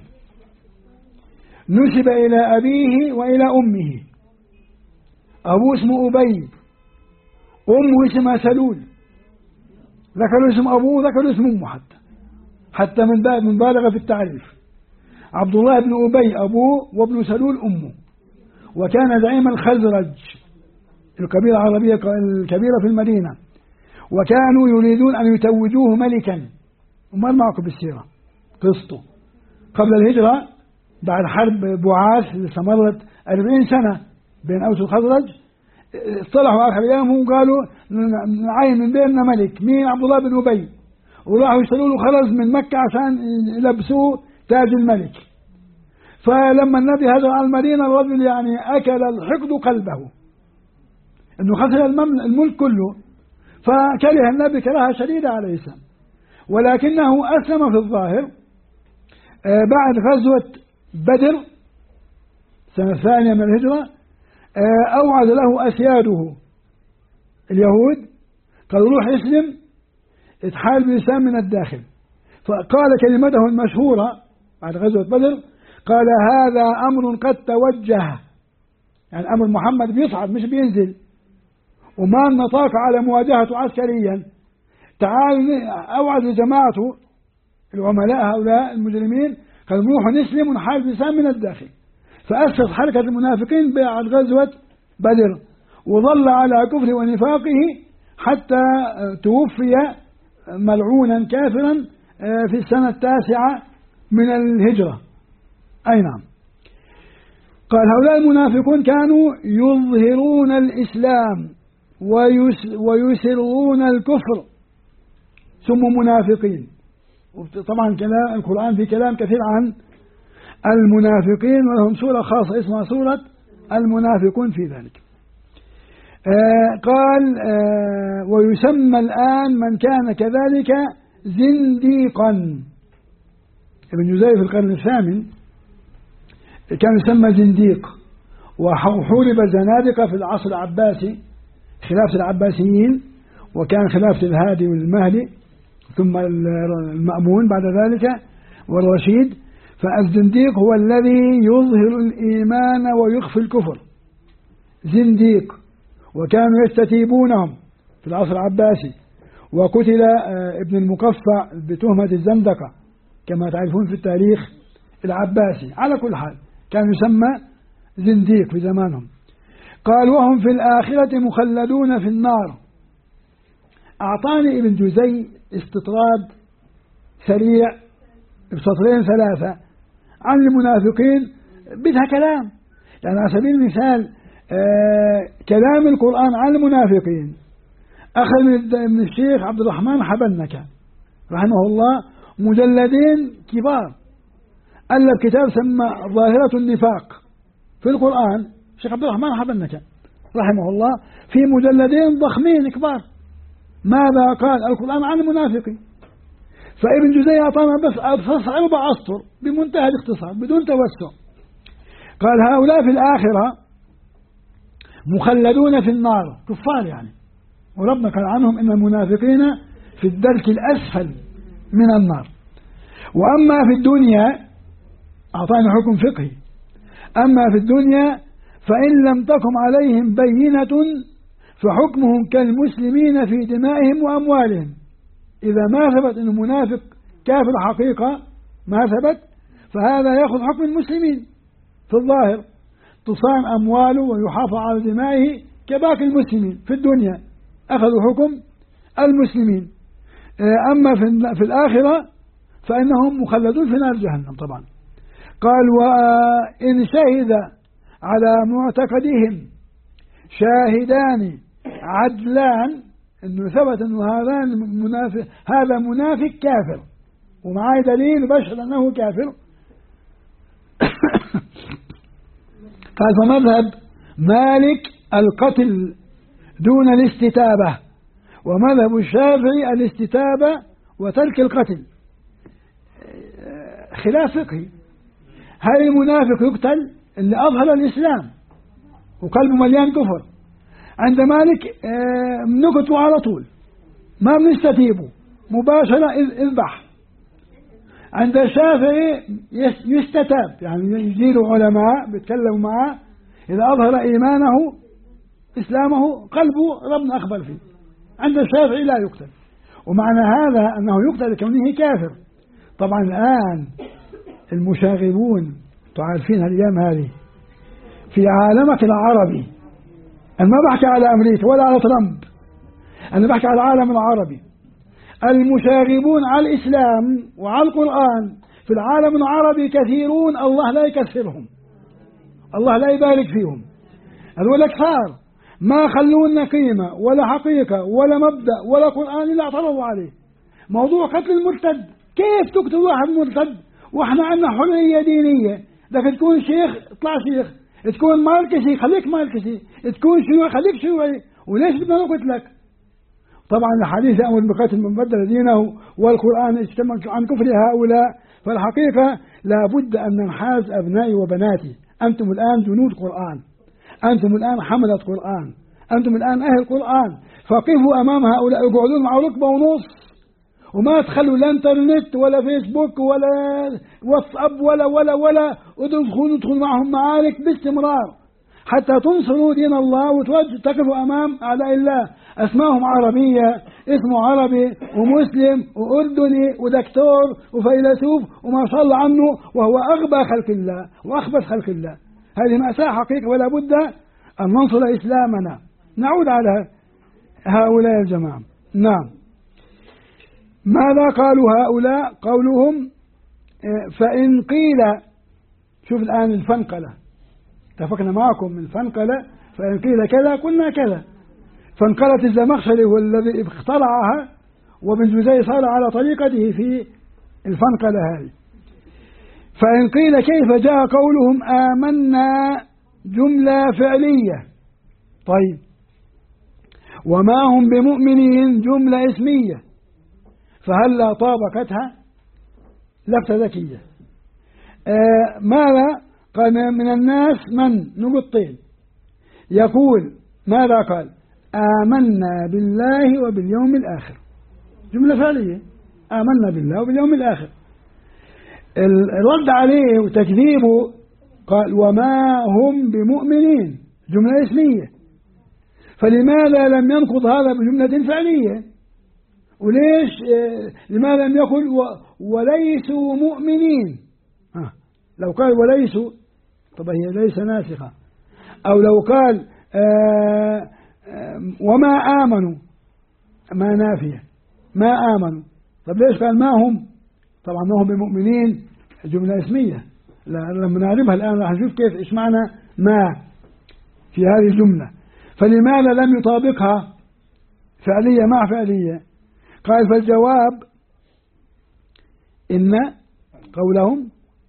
نسب إلى أبيه وإلى أمه. أبوه اسمه أبي، أمه اسمها سلول. ذكروا اسم أبوه ذكروا اسم أمه، حتى من بالغ في التعريف. عبد الله بن أبي أبوه وابن سلول أمه، وكان زعيم الخزرج القبيلة العربية الكبيرة في المدينة، وكانوا يريدون أن يتوجوه ملكا. وما معكم بالسيرة قصته قبل الهجرة بعد حرب بعاث اللي استمرت 40 سنة بين أوس والخزرج. اصطلحوا آخر أيام وقالوا نعين من بيننا ملك. مين؟ عبد الله بن أبي. وراحوا يشتروا له خرز من مكة عشان يلبسوه تاج الملك. فلما النبي هاجر على المدينة الرجل يعني أكل الحقد قلبه إنه خسر الملك كله، فكره النبي كراهة شديدة عليه السلام، ولكنه أسلم في الظاهر بعد غزوة بدر السنة الثانية من الهجرة. أوعد له أسياده اليهود، قالوا روح اسلم اتحال بالإسلام من الداخل. فقال كلمته المشهورة بعد غزوة بدر، قال هذا أمر قد توجه، يعني أمر محمد بيصعد مش بينزل، وما نطاق على مواجهته عسكريا. تعال أوعد جماعته العملاء هؤلاء المجرمين، قالوا نروح نسلم ونحارب الإسلام من الداخل. فأسس حركة المنافقين بعد غزوة بدر، وظل على كفر ونفاقه حتى توفي ملعونا كافرا في السنة 9 من الهجرة. أي نعم. قال هؤلاء المنافقون كانوا يظهرون الإسلام ويسرون الكفر، سموا منافقين. طبعا كلام القرآن في كلام كثير عن المنافقين، ولهم سورة خاصة اسمها سورة المنافقون في ذلك. قال ويسمى الآن من كان كذلك زنديقا. ابن جزي في القرن الثامن كان يسمى زنديق، وحورب الزنادقة في العصر العباسي، خلافة العباسيين، وكان خلافة الهادي والمهدي ثم المأمون بعد ذلك والرشيد. فالزنديق هو الذي يظهر الإيمان ويخفي الكفر، زنديق. وكانوا يستتيبونهم في العصر العباسي، وقتل ابن المقفع بتهمة الزندقة كما تعرفون في التاريخ العباسي. على كل حال كان يسمى زنديق في زمانهم. قال وهم في الآخرة مخلدون في النار. أعطاني ابن جزي استطراد سريع بسطرين 3 عن المنافقين بدها كلام. يعني على سبيل المثال كلام القرآن عن المنافقين أخذ من الشيخ عبد الرحمن حبنكة رحمه الله مجلدين كبار، ألف كتاب سمى ظاهرة النفاق في القرآن، الشيخ عبد الرحمن حبنكة رحمه الله، في مجلدين ضخمين كبار. ماذا قال القرآن عن المنافقين؟ فابن جزي أعطانا بس 4 أسطر بمنتهى الاختصار بدون توسع. قال هؤلاء في الآخرة مخلدون في النار، كفار يعني، وربنا قال عنهم إن المنافقين في الدرك الأسفل من النار. وأما في الدنيا أعطانا حكم فقهي، أما في الدنيا فإن لم تقم عليهم بينة فحكمهم كالمسلمين في دمائهم وأموالهم. إذا ما ثبت أنه منافق كافر حقيقة، ما ثبت، فهذا يأخذ حكم المسلمين في الظاهر، تصان أمواله ويحافظ على دمائه كباقي المسلمين. في الدنيا أخذوا حكم المسلمين. أما في الآخرة فإنهم مخلدون في نار جهنم طبعا. قال وإن شهد على معتقدهم شاهدان عدلان، إنه ثبت أنه هذا منافق كافر ومعاه دليل بشهد أنه كافر. قال فمذهب مالك القتل دون الاستتابة، ومذهب الشافعي الاستتابة وترك القتل. خلاف فقهي، هل المنافق يقتل اللي أظهر الإسلام وقلبه مليان كفر؟ عند مالك نقتله على طول، ما بنستتيبه مباشرة اذبح. عند الشافعي يستتاب، يعني يجيله علماء بيتكلموا معه، إذا أظهر إيمانه إسلامه قلبه ربنا أخبر فيه. عند الشافعي لا يقتل، ومعنى هذا أنه يقتل كونه كافر. طبعا الآن المشاغبون تعرفين الأيام هذه في عالمك العربي، أنا ما بحكي على أمريكا ولا على ترامب، أنا بحكي على العالم العربي. المشاغبون على الإسلام وعلى القرآن في العالم العربي كثيرون، الله لا يكثرهم، الله لا يبارك فيهم. هذول كثار ما خلونا قيمة ولا حقيقة ولا مبدأ ولا قرآن إلا اعترضوا عليه. موضوع قتل المرتد، كيف تقتل واحد مرتد واحنا عندنا حرية دينية؟ بدك تكون شيخ اطلع شيخ، تكون ماركسي خليك ماركسي، تكون شيوعي خليك شيوعي، وليش بدنا نقتلك؟ طبعا الحديث يأمر بقتل من بدل دينه، والقرآن اجتمع عن كفر هؤلاء. فالحقيقة لا بد أن ننحاز أبنائي وبناتي، أنتم الآن جنود قرآن، أنتم الآن حملة قرآن، أنتم الآن أهل قرآن، فقفوا أمام هؤلاء، اقعدون مع ركبة ونص، وما تخلوا لا انترنت ولا فيسبوك ولا واتساب ولا ادخلوا معهم معارك باستمرار حتى تنصروا دين الله وتقفوا أمام أعداء الله. أسماءهم عربية، اسمه عربي ومسلم وأردني ودكتور وفيلسوف وما شاء الله عنه، وهو أغبى خلق الله وأخبث خلق الله. هذه مأساة حقيقة، ولا بد أن ننصر إسلامنا. نعود على هؤلاء الجماعة. نعم. ماذا قالوا هؤلاء؟ قولهم فإن قيل، شوف الآن الفنقلة، اتفقنا معكم من فنقلة، فإن قيل كذا قلنا كذا، فانقلت الزمخشري هو الذي اخترعها، وابن جوزي صار على طريقته في الفنقلة هذه. فإن قيل كيف جاء قولهم آمنا جملة فعلية، طيب وما هم بمؤمنين جملة اسمية، فهلا طابقتها لفتة ذكية. ماذا قال؟ من الناس من نقطتين، يقول ماذا قال؟ آمنا بالله وباليوم الآخر، جملة فعلية، آمنا بالله وباليوم الآخر. الرد عليه وتكذيبه قال وما هم بمؤمنين، جملة اسمية، فلماذا لم ينقض هذا بجملة فعلية؟ وليش لماذا لم يقل وليسوا مؤمنين؟ لو قال وليسوا طب هي ليس ناسخة، أو لو قال وما آمنوا ما نافية، ما آمنوا، طب ليش قال ما هم؟ طبعا ما هم بمؤمنين جملة اسمية، لما نعرفها الآن راح نشوف كيف إيش معنى ما في هذه الجملة. فلماذا لم يطابقها فعلية مع فعلية؟ قال فالجواب إن قولهم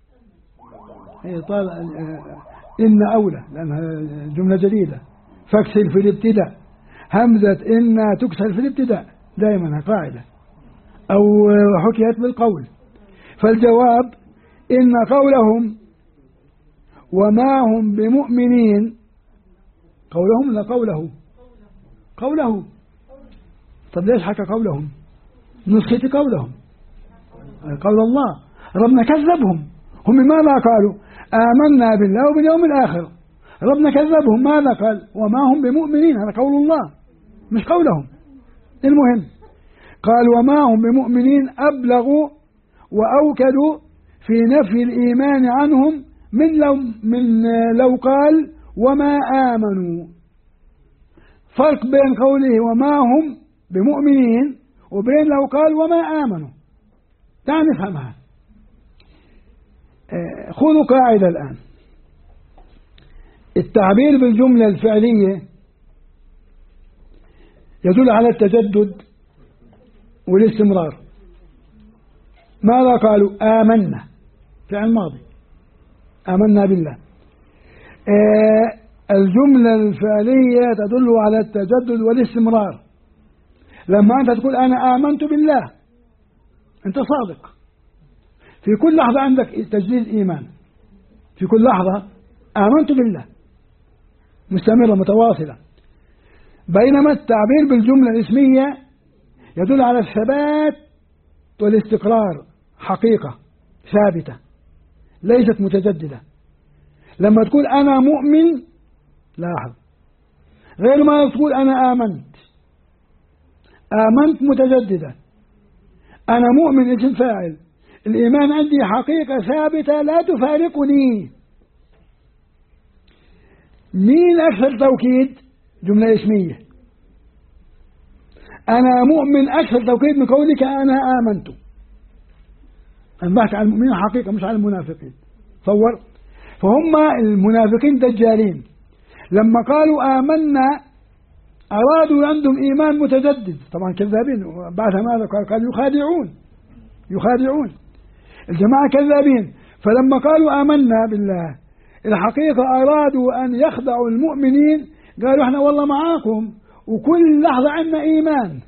إن أولى لأنها جملة جديدة، فاكسر في الابتداء، همزة إن تكسر في الابتداء دائما قاعدة، أو حكيت بالقول. فالجواب إن قولهم وما هم بمؤمنين، قولهم لا قوله، طب ليش حكى قولهم؟ نسخة قولهم، قول الله، ربنا كذبهم، هم ماذا قالوا؟ آمنا بالله وباليوم الآخر، ربنا كذبهم، ماذا قال؟ وما هم بمؤمنين، هذا قول الله مش قولهم. المهم قال وما هم بمؤمنين أبلغوا وأوكدوا في نفي الإيمان عنهم من لو قال وما آمنوا. فرق بين قوله وما هم بمؤمنين وبين لو قال وما آمنوا، تعال نفهمها. خذوا قاعدة الآن، التعبير بالجملة الفعلية يدل على التجدد والاستمرار. ماذا قالوا؟ آمنا، فعل ماضي، آمنا بالله. الجملة الفعلية تدل على التجدد والاستمرار. لما أنت تقول أنا آمنت بالله، أنت صادق، في كل لحظة عندك تجديد إيمان، في كل لحظة آمنت بالله مستمرة متواصلة. بينما التعبير بالجملة الاسمية يدل على الثبات والاستقرار، حقيقة ثابتة ليست متجددة. لما تقول أنا مؤمن، لاحظ، غير ما تقول أنا آمنت متجددة، أنا مؤمن اسم فاعل، الإيمان عندي حقيقة ثابتة لا تفارقني. مين أكثر توكيد؟ جملة اسمية. أنا مؤمن أكثر توكيد من قولك أنا آمنت. أنا بحكي عن المؤمنين حقيقة مش عن المنافقين. تصور، فهم المنافقين دجالين، لما قالوا آمنا أرادوا عندهم إيمان متجدد، طبعا كذابين. بعد ماذا قالوا؟ يخادعون الجماعة كذابين. فلما قالوا آمنا بالله الحقيقة أرادوا أن يخدعوا المؤمنين، قالوا احنا والله معاكم وكل لحظة عندنا إيمان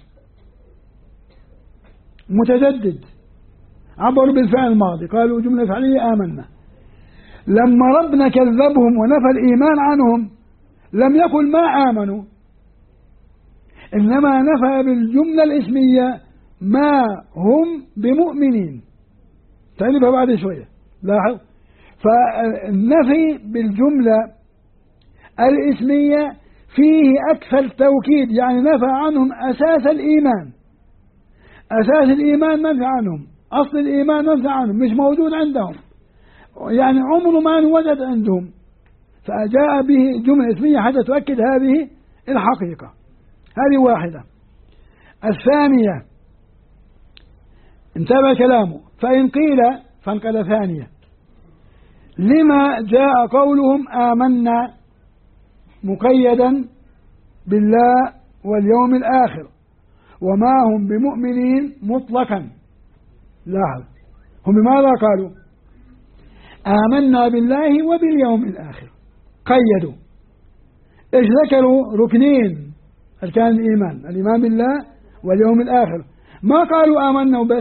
متجدد. عبروا بالفعل الماضي، قالوا جملة فعلية آمنا. لما ربنا كذبهم ونفى الإيمان عنهم لم يقل ما آمنوا، إنما نفى بالجملة الاسمية ما هم بمؤمنين. تعرفها بعد شوية، لاحظ. فالنفي بالجملة الاسمية فيه أكثر توكيد، يعني نفى عنهم أساس الإيمان. أساس الإيمان منفى عنهم، أصل الإيمان منفى عنهم، مش موجود عندهم، يعني عمره ما وجد عندهم. فجاء به جملة اسمية حتى تؤكد هذه الحقيقة. هذه واحدة. الثانية انتبه كلامه. فإن قيل فانقل ثانية لما جاء قولهم آمنا مقيدا بالله واليوم الآخر وما هم بمؤمنين مطلقا؟ لاحظ، هم بماذا قالوا؟ آمنا بالله وباليوم الآخر، قيدوا. إيش ذكروا؟ ركنين أركان الإيمان، الإيمان بالله واليوم الآخر. ما قالوا آمنا وبس.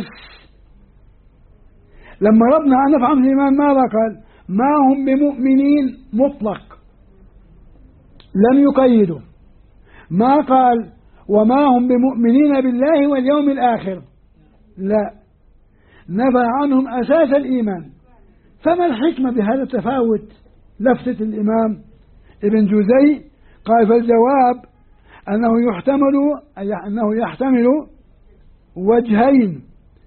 لما ربنا أن نفهم الإيمان ماذا قال؟ ما هم بمؤمنين مطلق، لم يقيدوا. ما قال وما هم بمؤمنين بالله واليوم الآخر، لا، نفى عنهم أساس الإيمان. فما الحكمة بهذا التفاوت؟ لفتة الإمام ابن جوزي قال: فالجواب أنه يحتمل وجهين: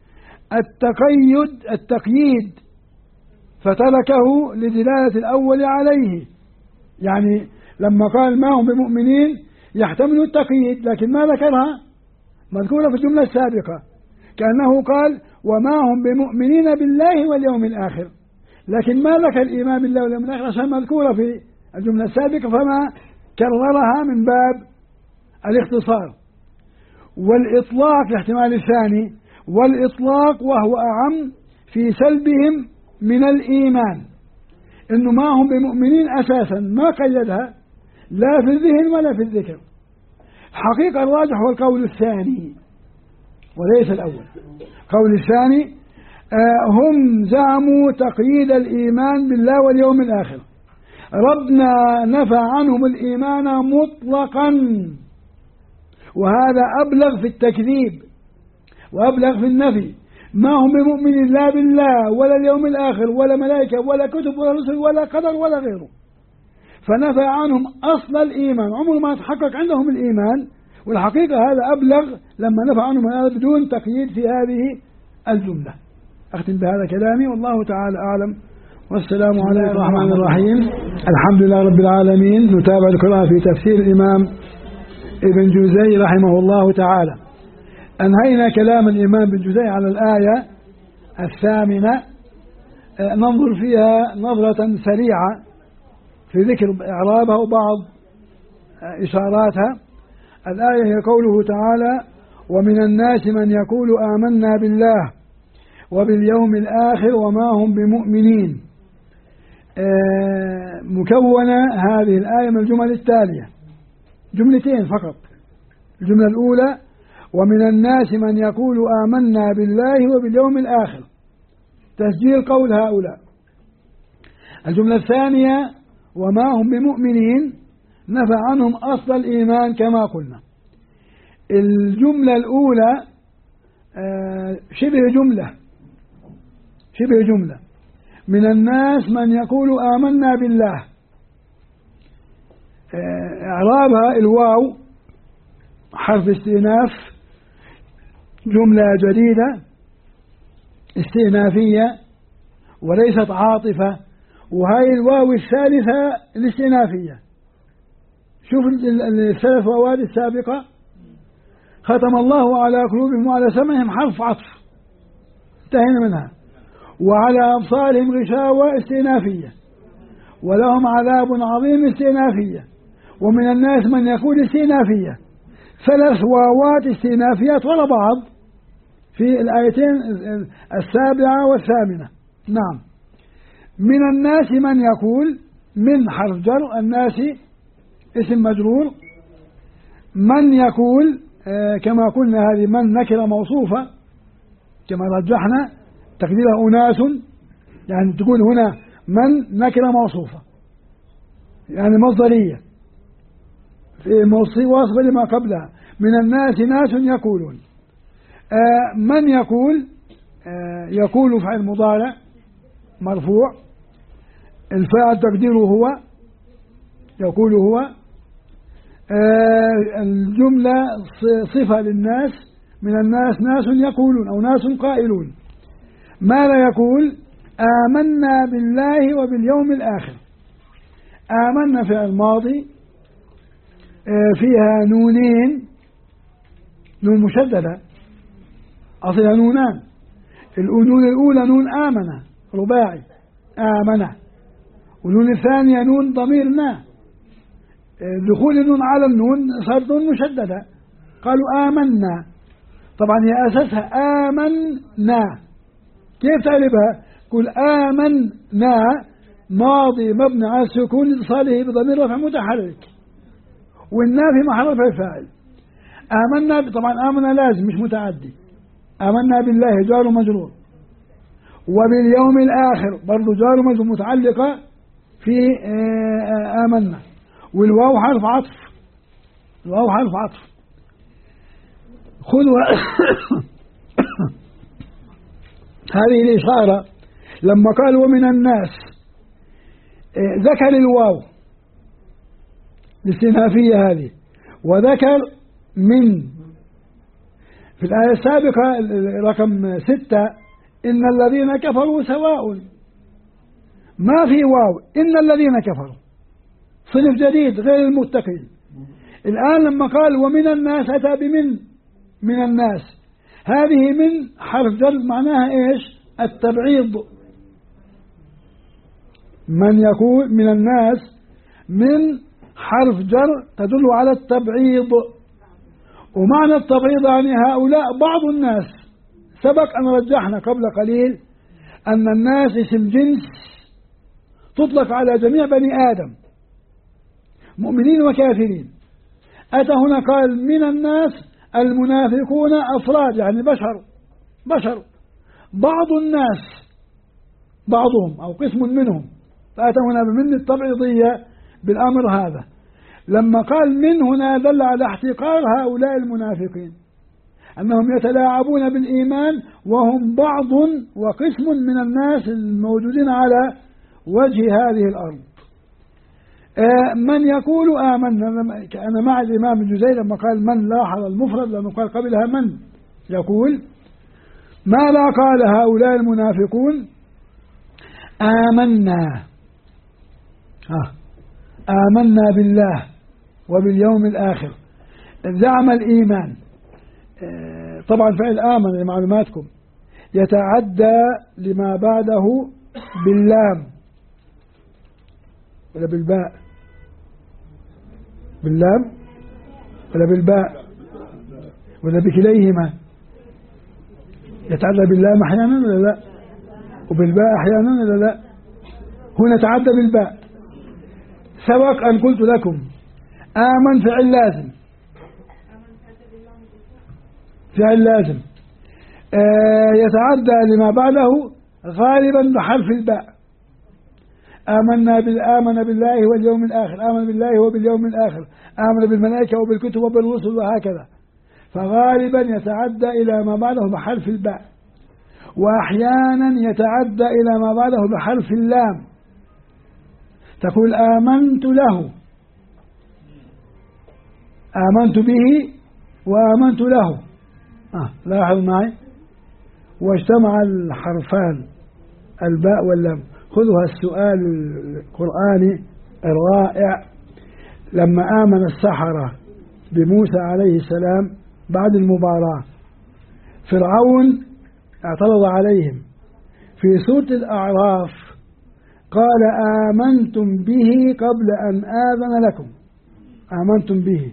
التقييد فتركه لدلالة الأول عليه. يعني لما قال ما هم بمؤمنين يحتمل التقييد، لكن ما ذكرها مذكورة في الجملة السابقة، كأنه قال وما هم بمؤمنين بالله واليوم الآخر، لكن ما ذكر الإيمان بالله واليوم الآخر عشان مذكورة في الجملة السابقة، فما كررها من باب الاختصار. والإطلاق الاحتمال الثاني، والإطلاق وهو أعم في سلبهم من الإيمان، إنه ما هم بمؤمنين أساسا ما قيدها لا في الذهن ولا في الذكر. حقيقة الراجح هو القول الثاني وليس الأول. قول الثاني هم زعموا تقييد الإيمان بالله واليوم الآخر، ربنا نفى عنهم الإيمان مطلقا، وهذا أبلغ في التكذيب وأبلغ في النفي. ما هم بمؤمنين لا بالله ولا اليوم الآخر ولا ملائكة ولا كتب ولا رسل ولا قدر ولا غيره، فنفى عنهم أصل الإيمان، عمره ما تحقق عندهم الإيمان. والحقيقة هذا أبلغ لما نفى عنهم هذا بدون تقييد في هذه الجملة. أختم بهذا كلامي، والله تعالى أعلم، والسلام عليكم ورحمة الله الرحيم. الحمد لله رب العالمين. نتابع القراءة في تفسير الإمام ابن جوزي رحمه الله تعالى. أنهينا كلام الإمام ابن جوزي على الآية الثامنة، ننظر فيها نظرة سريعة في ذكر إعرابها وبعض إشاراتها. الآية هي قوله تعالى: ومن الناس من يقول آمنا بالله وباليوم الآخر وما هم بمؤمنين. مكونة هذه الآية من الجمل التالية، جملتين فقط. الجملة الأولى: ومن الناس من يقول آمنا بالله وباليوم الآخر، تسجيل قول هؤلاء. الجملة الثانية: وما هم بمؤمنين، نفى عنهم أصل الإيمان كما قلنا. الجملة الأولى شبه جملة. من الناس من يقول آمنا بالله، إعرابها الواو حرف استئناف، جملة جديدة استئنافية وليست عاطفة، وهي الواو الثالثة الاستئنافية. شوف الثلاث واوات السابقة: ختم الله على قلوبهم وعلى سمعهم حرف عطف انتهينا منها، وعلى أبصارهم غشاوة استئنافية، ولهم عذاب عظيم استئنافية، ومن الناس من يقول استئنافية. ثلاث واوات استئنافيات ورا بعض في الآيتين السابعة والثامنة. نعم. من الناس من يقول، من حرف جر، الناس اسم مجرور، من يقول كما قلنا هذه من نكرة موصوفة كما رجحنا، تقديرها أناس، يعني تقول هنا من نكرة موصوفة يعني مصدرية في واصف لما قبلها. من الناس ناس يقولون. من يقول، يقول فعل مضارع مرفوع، الفاعل تقديره هو، يقول هو. الجملة صفة للناس، من الناس ناس يقولون أو ناس قائلون. ماذا يقول؟ آمنا بالله وباليوم الآخر. آمنا فعل ماضي فيها نونين، نون مشددة أصلها نونان، النون الأولى نون آمنة رباعي آمنة، والنون الثانية نون ضمير نا، دخول النون على النون صارت نون مشددة، قالوا آمنا. طبعا هي أساسها آمنا، كيف تعرفها؟ قل آمنا ماضي مبني على السكون لاتصاله بضمير رفع متحرك، والنا في محل رفع الفاعل. آمنا طبعا آمنا لازم مش متعدي، آمنا بالله جار ومجرور، وباليوم الآخر برضو جار ومجرور متعلقة في آمنا، والواو حرف عطف، الواو حرف عطف. خذوا هذه الإشارة لما قال ومن الناس ذكر الواو الاستئنافية هذه، وذكر من في الآية السابقة رقم 6 إن الذين كفروا سواء، ما في واو، إن الذين كفروا صنف جديد غير المتقين. الآن لما قال ومن الناس أتى من الناس، هذه من حرف جر معناها إيش؟ التبعيض. من يكون من الناس من حرف جر تدل على التبعيض، ومعنى التبعيض يعني هؤلاء بعض الناس. سبق أن رجحنا قبل قليل أن الناس اسم جنس تطلق على جميع بني آدم مؤمنين وكافرين. أتى هنا قال من الناس المنافقون أفراد، يعني بشر بعض الناس بعضهم أو قسم منهم، فأتى هنا بمن التبعيضية بالأمر هذا. لما قال من هنا دل على احتقار هؤلاء المنافقين، أنهم يتلاعبون بالإيمان وهم بعض وقسم من الناس الموجودين على وجه هذه الأرض. من يقول آمنا، أنا مع الإمام الجزيري لما قال من لاحظ المفرد لما قال قبلها من، يقول ماذا قال هؤلاء المنافقون؟ آمنا، آمنا بالله وباليوم الآخر، زعم الإيمان. طبعا فعل آمن لمعلوماتكم يتعدى لما بعده باللام ولا بالباء؟ باللام ولا بالباء ولا بكليهما؟ يتعدى باللام أحيانا ولا لا؟ وبالباء أحيانا ولا لا؟ هنا تعدى بالباء. سبق أن قلت لكم آمن فعل لازم، فعل لازم يتعدى لما بعده غالبا بحرف الباء. آمن بالله واليوم الآخر، آمن بالله وباليوم الآخر، آمن بالملائكة وبالكتب وبالرسل وهكذا، فغالبا يتعدى إلى ما بعده بحرف الباء، وأحيانا يتعدى إلى ما بعده بحرف اللام. تقول آمنت له، آمنت به وآمنت له. لاحظ معي، واجتمع الحرفان الباء واللام. خذوا السؤال القرآني الرائع. لما آمن السحرة بموسى عليه السلام بعد المباراة، فرعون اعترض عليهم. في سورة الأعراف قال آمنتم به قبل أن آذن لكم، آمنتم به.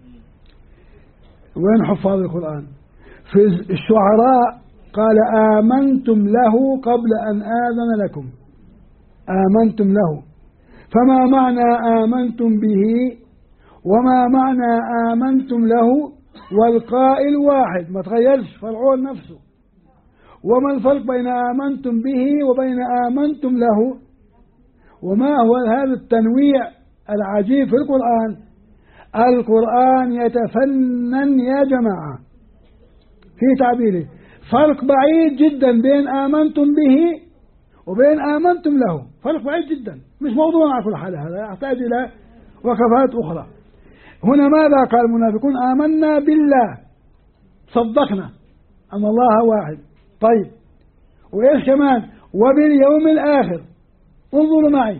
وين حفاظ القرآن؟ في الشعراء قال آمنتم له قبل أن آذن لكم، آمنتم له. فما معنى آمنتم به وما معنى آمنتم له؟ والقائل واحد ما تغيرش، فرعون نفسه. وما الفرق بين آمنتم به وبين آمنتم له؟ وما هو هذا التنويع العجيب في القرآن؟ القرآن يتفنن يا جماعة في تعبيره. فرق بعيد جدا بين آمنتم به وبين آمنتم له، فرق بعيد جدا، مش موضوع على كل حال، هذا يحتاج إلى وقفات أخرى. هنا ماذا قال المنافقون؟ آمنا بالله، صدقنا أن الله واحد. طيب وإيش كمان؟ وباليوم الآخر. انظروا معي،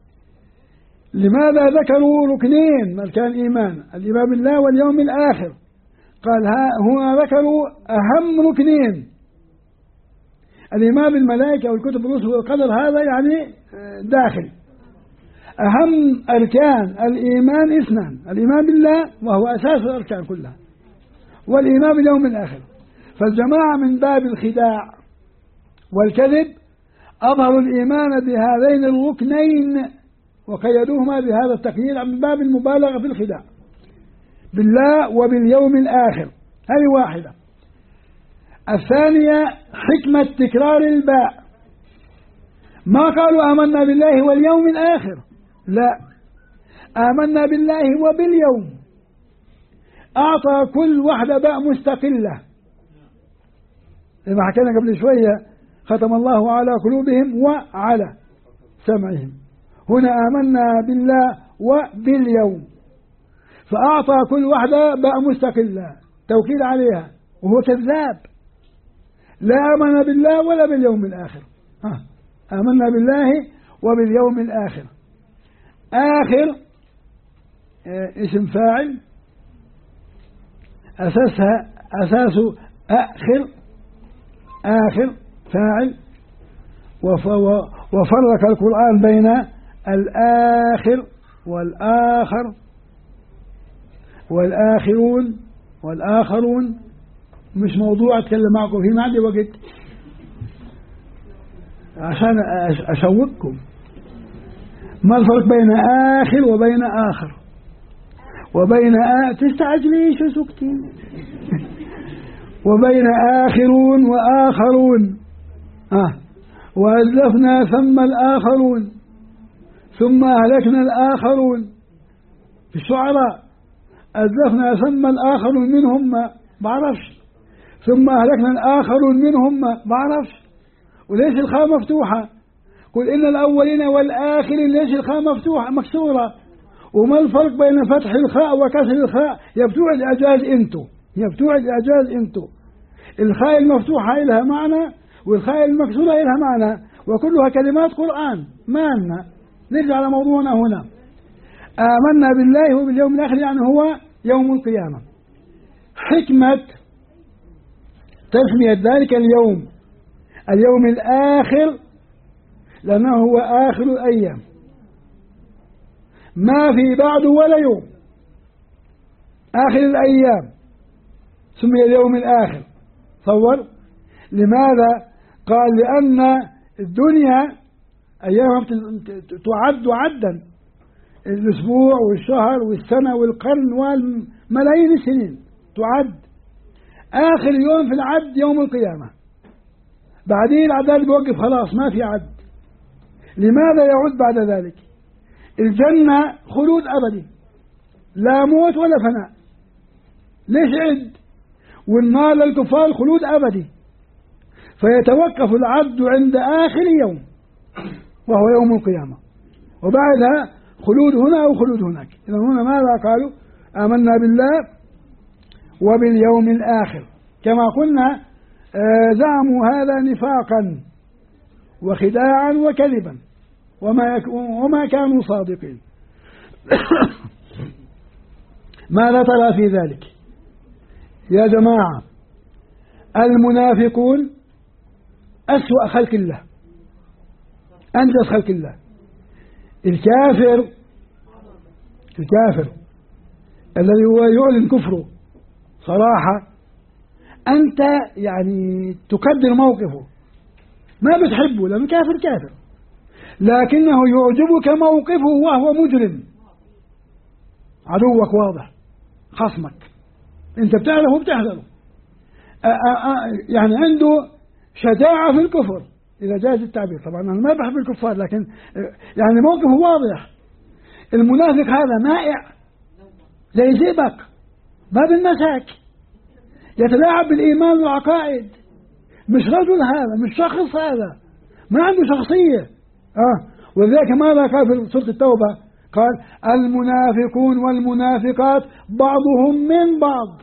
لماذا ذكروا ركنين أركان الإيمان؟ الإيمان بالله واليوم الآخر. قال هنا ذكروا أهم ركنين، الإيمان بالملائكة والكتب والرسل والقدر هذا يعني داخل. أهم أركان الإيمان اثنان: الإيمان بالله وهو أساس الأركان كلها، والإيمان باليوم الآخر. فالجماعة من باب الخداع والكذب أظهروا الإيمان بهذين الركنين وقيدوهما بهذا التقييد من باب المبالغة في الخداع بالله وباليوم الآخر. هذه واحدة. الثانية حكمة تكرار الباء، ما قالوا آمنا بالله واليوم الآخر، لا، آمنا بالله وباليوم. أعطى كل واحدة باء مستقلة، لما حكينا قبل شوية ختم الله على قلوبهم وعلى سمعهم. هنا آمنا بالله وباليوم، فأعطى كل واحدة باء مستقلة توكيد عليها، وهو كذاب. لا آمن بالله ولا باليوم الآخر. آمنا بالله وباليوم الآخر. آخر اسم فاعل، أساس آخر فاعل. وفرق القرآن بين الآخر والآخر والآخرون والآخرون. مش موضوع أتكلم معكم فيه، ما عندي وقت عشان أشوقكم. ما الفرق بين آخر وبين آخر وبين تستعجليش وسكتين وبين آخرون وآخرون. وأزلفنا ثم الآخرون ثم أهلكنا الآخرون. في الشعراء أزلفنا ثم الآخرون منهم ما بعرفش، ثم أهلكنا الآخرون منهم ما بعرفش. وليش الخاء مفتوحة؟ قل إن الأولين والآخرين. ليش الخاء مفتوحة مكسورة؟ وما الفرق بين فتح الخاء وكسر الخاء؟ يا بتوع الإعجاز انتوا، يا بتوع الإعجاز انتوا. الخاء المفتوحة لها معنى والخاء المكسورة لها معنى، وكلها كلمات قرآن. ما لنا نرجع على موضوعنا هنا. آمنا بالله وباليوم الآخر يعني هو يوم القيامة. حكمة تسمية ذلك اليوم الآخر لأنه هو آخر الأيام، ما في بعده ولا يوم، آخر الأيام سمي اليوم الآخر. تصور لماذا؟ قال لأن الدنيا أيامها تعد عدا، الأسبوع والشهر والسنة والقرن والملايين السنين تعد. آخر يوم في العد يوم القيامة، بعدين العداد بيوقف خلاص ما في عد. لماذا يعود بعد ذلك؟ الجنة خلود أبدي، لا موت ولا فناء. ليش عد؟ والنار للكفار خلود أبدي، فيتوقف العد عند آخر يوم وهو يوم القيامة، وبعدها خلود هنا وخلود هناك. إذا هنا ماذا قالوا؟ آمنا بالله وباليوم الآخر. كما قلنا زعموا هذا نفاقا وخداعا وكذبا وما كانوا صادقين. ماذا ترى في ذلك يا جماعة؟ المنافقون أسوأ خلق الله، أنجس خلق الله. الكافر الذي هو يعلن كفره صراحة، أنت يعني تقدر موقفه، ما بتحبه لأنه كافر، لكنه يعجبك موقفه وهو مجرم، عدوك واضح، خصمك، أنت بتعرفه وبتحذره. يعني عنده شجاعة في الكفر إذا جاز التعبير. طبعا أنا ما بحب الكفار، لكن يعني موقفه واضح. المنافق هذا مائع زي زئبق ما بالمساك، يتلاعب بالإيمان والعقائد. مش رجل هذا، مش شخص هذا، ما عنده شخصية. ولذلك ماذا قال في سورة التوبة؟ قال المنافقون والمنافقات بعضهم من بعض.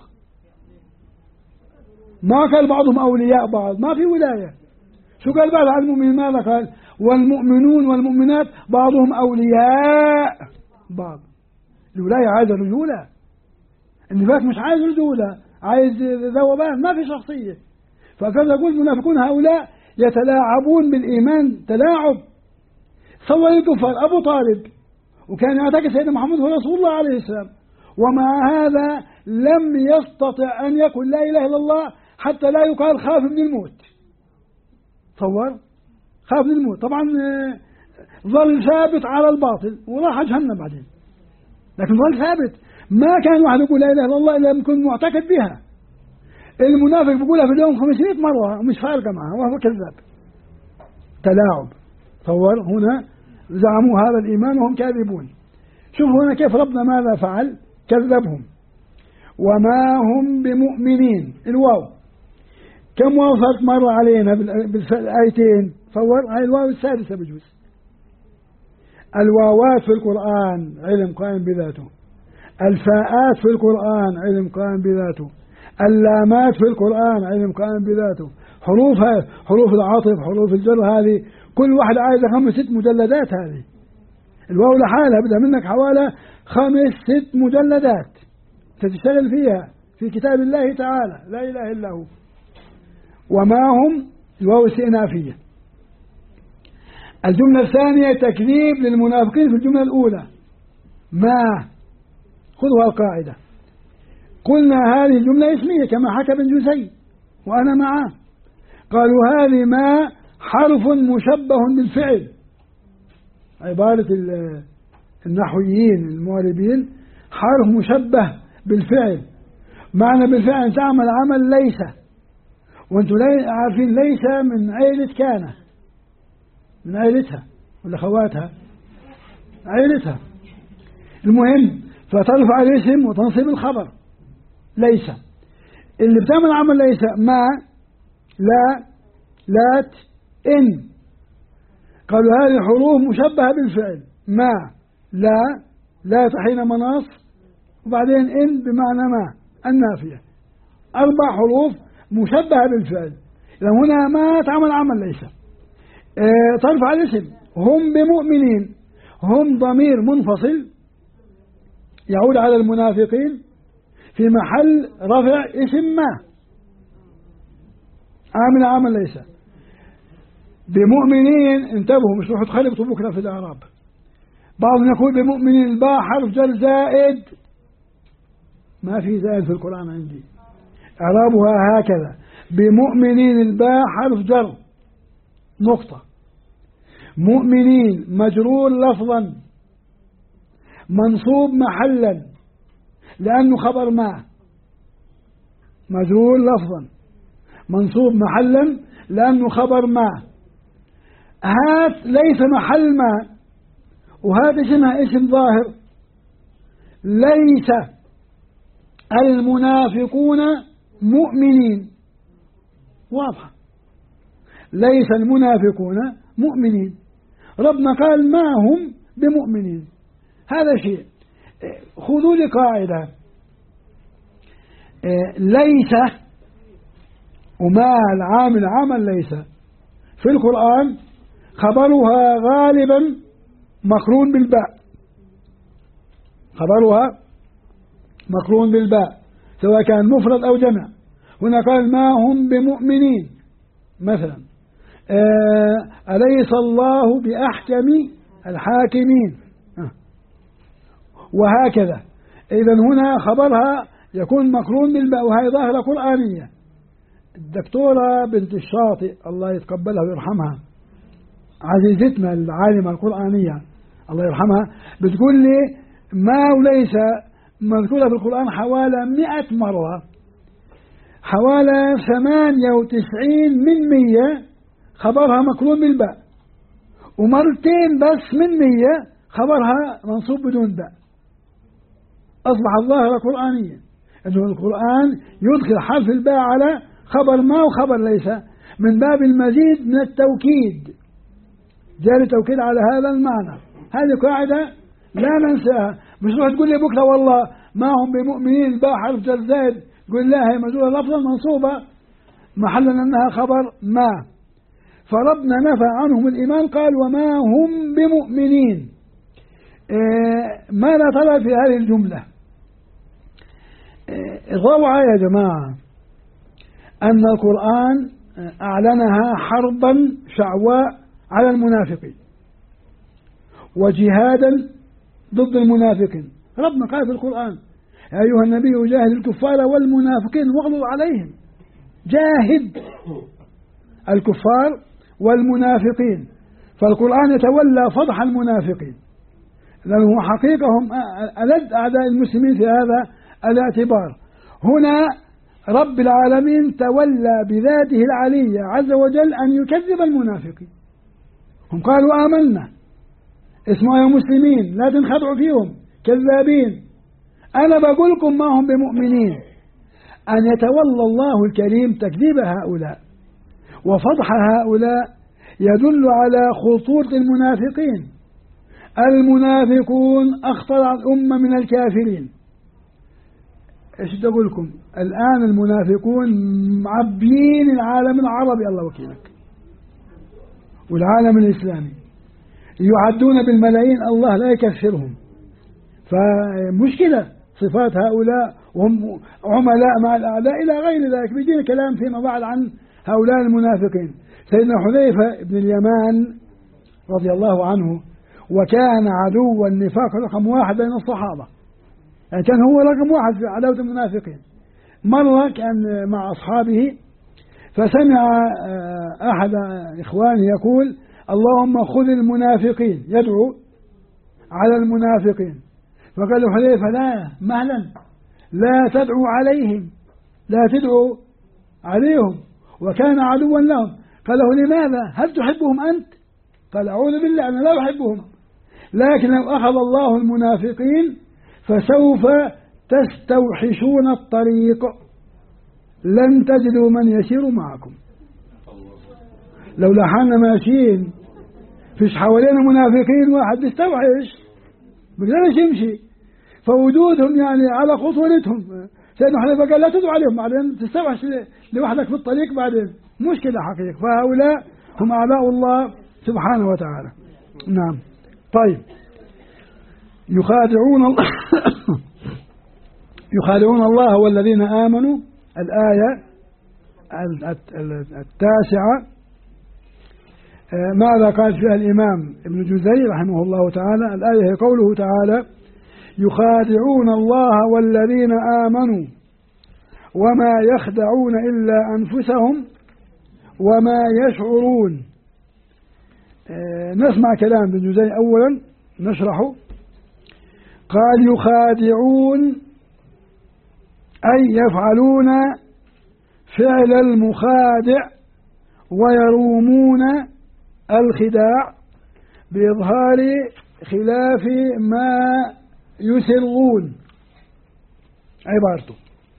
ما قال بعضهم أولياء بعض، ما في ولاية. شو قال بعد عن المؤمنين؟ ماذا قال؟ والمؤمنون والمؤمنات بعضهم أولياء بعض. الولاية عايزة رجولة، النفاق مش عايز رجولة، عايز ذوبان، ما في شخصية. فكذا يقول المنافقون هؤلاء يتلاعبون بالإيمان تلاعب. صور الكفار أبو طالب وكان يعتقد سيدنا محمد هو رسول الله عليه السلام، ومع هذا لم يستطع أن يقول لا إله إلا الله حتى لا يقال خاف من الموت. تصور، خاف من الموت. طبعا ظل ثابت على الباطل وراح جهنم بعدين، لكن ظل ثابت. ما كان واحد يقول لا إله إلا الله إلا يكون معتقد بها. المنافق بيقولها في اليوم 500 مرة ومش فارقة معه وهو كذاب. تلاعب. تصور، هنا زعموا هذا الإيمان وهم كاذبون. شوفوا هنا كيف ربنا ماذا فعل، كذبهم. وما هم بمؤمنين. الواو كم واو فرق مرة علينا بالآيتين؟ تصور، هاي الواو السادسة بجوز. الواوات في القرآن علم قائم بذاته، الفاءات في القرآن علم قائم بذاته، اللامات في القرآن علم قائم بذاته، حروف العطف، حروف الجر، هذه كل واحدة عايزة 5-6 مجلدات. هذه الواو لحالها بدها منك حوالي 5-6 مجلدات تشتغل فيها في كتاب الله تعالى، لا إله إلا هو. وما هم الواو استئنافية. الجملة الثانية تكذيب للمنافقين في الجملة الأولى. ما، خذوا القاعدة. قلنا هذه الجملة اسمية كما حكى ابن جزي وأنا معه. قالوا هذه ما حرف مشبه بالفعل. عبارة النحويين المواربين، حرف مشبه بالفعل. معنى بالفعل أن تعمل عمل ليس، وأنتم عارفين ليس من عيلة كان، من عيلتها ولا خواتها، عيلتها. المهم فترفع الاسم وتنصب الخبر ليس. اللي بتعمل عمل ليس ما، لا، لات، إن. قالوا هذه حروف مشبهة بالفعل. ما، لا، لات حين مناص، وبعدين إن بمعنى ما النافية. 4 حروف مشبهة بالفعل. هنا ما تعمل عمل ليس. ترفع الاسم. هم بمؤمنين. هم ضمير منفصل يعود على المنافقين في محل رفع اسم ما، عامل عمل ليس. بمؤمنين انتبهوا، مش روحوا تخلبطوا بكرة في الإعراب. بعضهم يقول بمؤمنين الباء حرف جر زائد. ما في زائد في القرآن عندي، إعرابها هكذا: بمؤمنين الباء حرف جر نقطة، مؤمنين مجرور لفظا منصوب محلا لأنه خبر ما، مجرور لفظا منصوب محلا لأنه خبر ما. هات ليس محل ما، وهات اسمها اسم ظاهر. ليس المنافقون مؤمنين، واضحة. ليس المنافقون مؤمنين. ربنا قال ما هم بمؤمنين. هذا شيء. خذوا لي قاعدة: ليس وما العامل عمل ليس في القرآن خبرها غالبا مقرون بالباء، خبرها مقرون بالباء سواء كان مفرد أو جمع. هنا قال ما هم بمؤمنين مثلا. أليس الله بأحكم الحاكمين، وهكذا. إذن هنا خبرها يكون مقرون بالباء، وهي ظاهرة قرآنية. الدكتورة بنت الشاطئ الله يتقبلها ويرحمها، عزيزتنا العالمة القرآنية الله يرحمها، بتقول لي ما وليس مذكورة في القرآن حوالي 100 مرة، حوالي 98 من 100 خبرها مقرون بالباء، ومرتين بس من 100 خبرها منصوب بدون باء. أصبحت ظاهرة قرآنية أنه القرآن يدخل حرف الباء على خبر ما وخبر ليس من باب المزيد من التوكيد، جاري توكيد على هذا المعنى. هذه قاعدة لا ننساها. مش روح تقول لي بكرة والله ما هم بمؤمنين الباء حرف جر زائد، قل لا هي مجرورة لفظا منصوبة محلا أنها خبر ما. فربنا نفى عنهم الإيمان قال وما هم بمؤمنين. ماذا ترى في هذه الجملة؟ الروعة يا جماعة أن القرآن أعلنها حربا شعواء على المنافقين وجهادا ضد المنافقين. ربنا قال في القرآن: يا أيها النبي جاهد الكفار والمنافقين واغلظ عليهم. جاهد الكفار والمنافقين، فالقرآن يتولى فضح المنافقين لأنه حقيقة هم ألد أعداء المسلمين في هذا الاعتبار. هنا رب العالمين تولى بذاته العلية عز وجل أن يكذب المنافقين. هم قالوا آمنا، اسمعوا يا مسلمين لا تنخدعوا فيهم كذابين، أنا بقول لكم ما هم بمؤمنين. أن يتولى الله الكريم تكذيب هؤلاء وفضح هؤلاء يدل على خطورة المنافقين. المنافقون أخطر على الأمة من الكافرين. إيش أقول لكم الآن؟ المنافقون معبيين العالم العربي الله وكيلك والعالم الإسلامي، يعدون بالملايين، الله لا يكفرهم. فمشكلة صفات هؤلاء وهم عملاء مع الأعداء إلى غير ذلك. بيجينا كلام فيما بعد عن هؤلاء المنافقين. سيدنا حذيفة بن اليمان رضي الله عنه، وكان عدو النفاق رقم واحد بين الصحابة، يعني كان هو رقم واحد في عداوة المنافقين. مرة كان مع أصحابه فسمع أحد إخوانه يقول: اللهم خذ المنافقين، يدعو على المنافقين. فقال له حذيفة: لا، مهلا، لا تدعو عليهم، لا تدعو عليهم، وكان عدوا لهم. قال له: لماذا؟ هل تحبهم أنت؟ قال: أعوذ بالله، أنا لا أحبهم، لكن لو أخذ الله المنافقين فسوف تستوحشون الطريق، لن تجدوا من يسير معكم. لو لحنا ماشيين فيش حوالينا منافقين واحد بيستوحش بيقدرش يمشي، فوجودهم يعني على خطورتهم. سيدنا حذيفة قال: لا تدعو عليهم، بعدين تستوحش لوحدك في الطريق، بعدين مشكلة حقيقة. فهؤلاء هم أعداء الله سبحانه وتعالى. نعم. طيب، يخادعون الله والذين آمنوا. الآية 9 ماذا قال فيها الإمام ابن جزي رحمه الله تعالى؟ الآية هي قوله تعالى: يخادعون الله والذين آمنوا وما يخدعون إلا أنفسهم وما يشعرون. نسمع كلام ابن جزي أولا نشرحه. قال: يخادعون أي يفعلون فعل المخادع ويرومون الخداع بإظهار خلاف ما يسرون. عبارته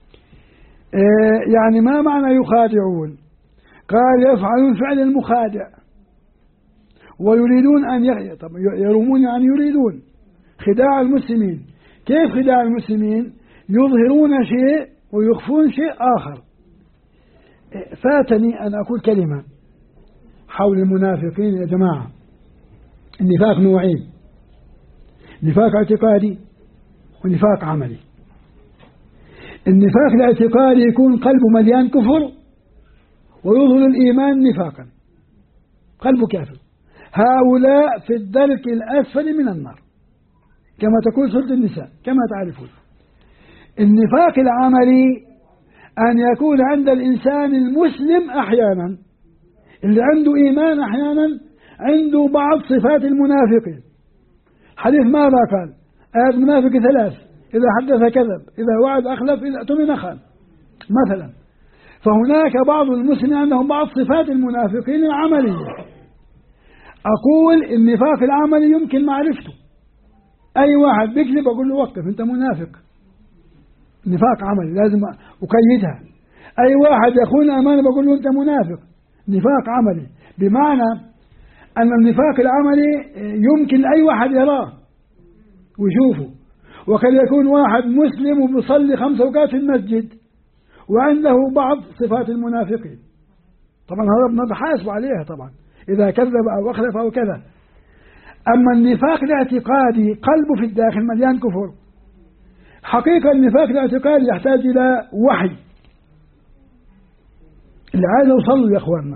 يعني ما معنى يخادعون؟ قال: يفعلون فعل المخادع ويريدون أن يرومون يعني يريدون خداع المسلمين. كيف خداع المسلمين؟ يظهرون شيء ويخفون شيء آخر. فاتني أن أقول كلمة حول المنافقين يا جماعة. النفاق نوعين: نفاق اعتقادي ونفاق عملي. النفاق الاعتقادي يكون قلبه مليان كفر ويظهر الإيمان نفاقا، قلبه كافر. هؤلاء في الدرك الأسفل من النار كما تقول سورة النساء كما تعرفون. النفاق العملي أن يكون عند الإنسان المسلم أحيانا اللي عنده إيمان أحيانا عنده بعض صفات المنافقين. حديث ماذا قال؟ آيات المنافق 3: إذا حدث كذب، إذا وعد أخلف، إذا اؤتمن خان مثلا. فهناك بعض المسلمين عندهم بعض صفات المنافقين العملية. أقول النفاق العملي يمكن معرفته. أي واحد بيكذب أقول له وقف أنت منافق، نفاق عملي لازم أقيدها. أي واحد يخون أمانة بقول له أنت منافق، نفاق عملي. بمعنى أن النفاق العملي يمكن أي واحد يراه ويشوفه. وقد يكون واحد مسلم وبيصلي 5 أوقات في المسجد وعنده بعض صفات المنافقين، طبعا ربنا بحاسب عليها طبعا إذا كذب أو أخلف أو كذا. أما النفاق الاعتقادي قلبه في الداخل مليان كفر. حقيقة النفاق الاعتقادي يحتاج إلى وحي. اللي عايز أوصله يا إخواننا،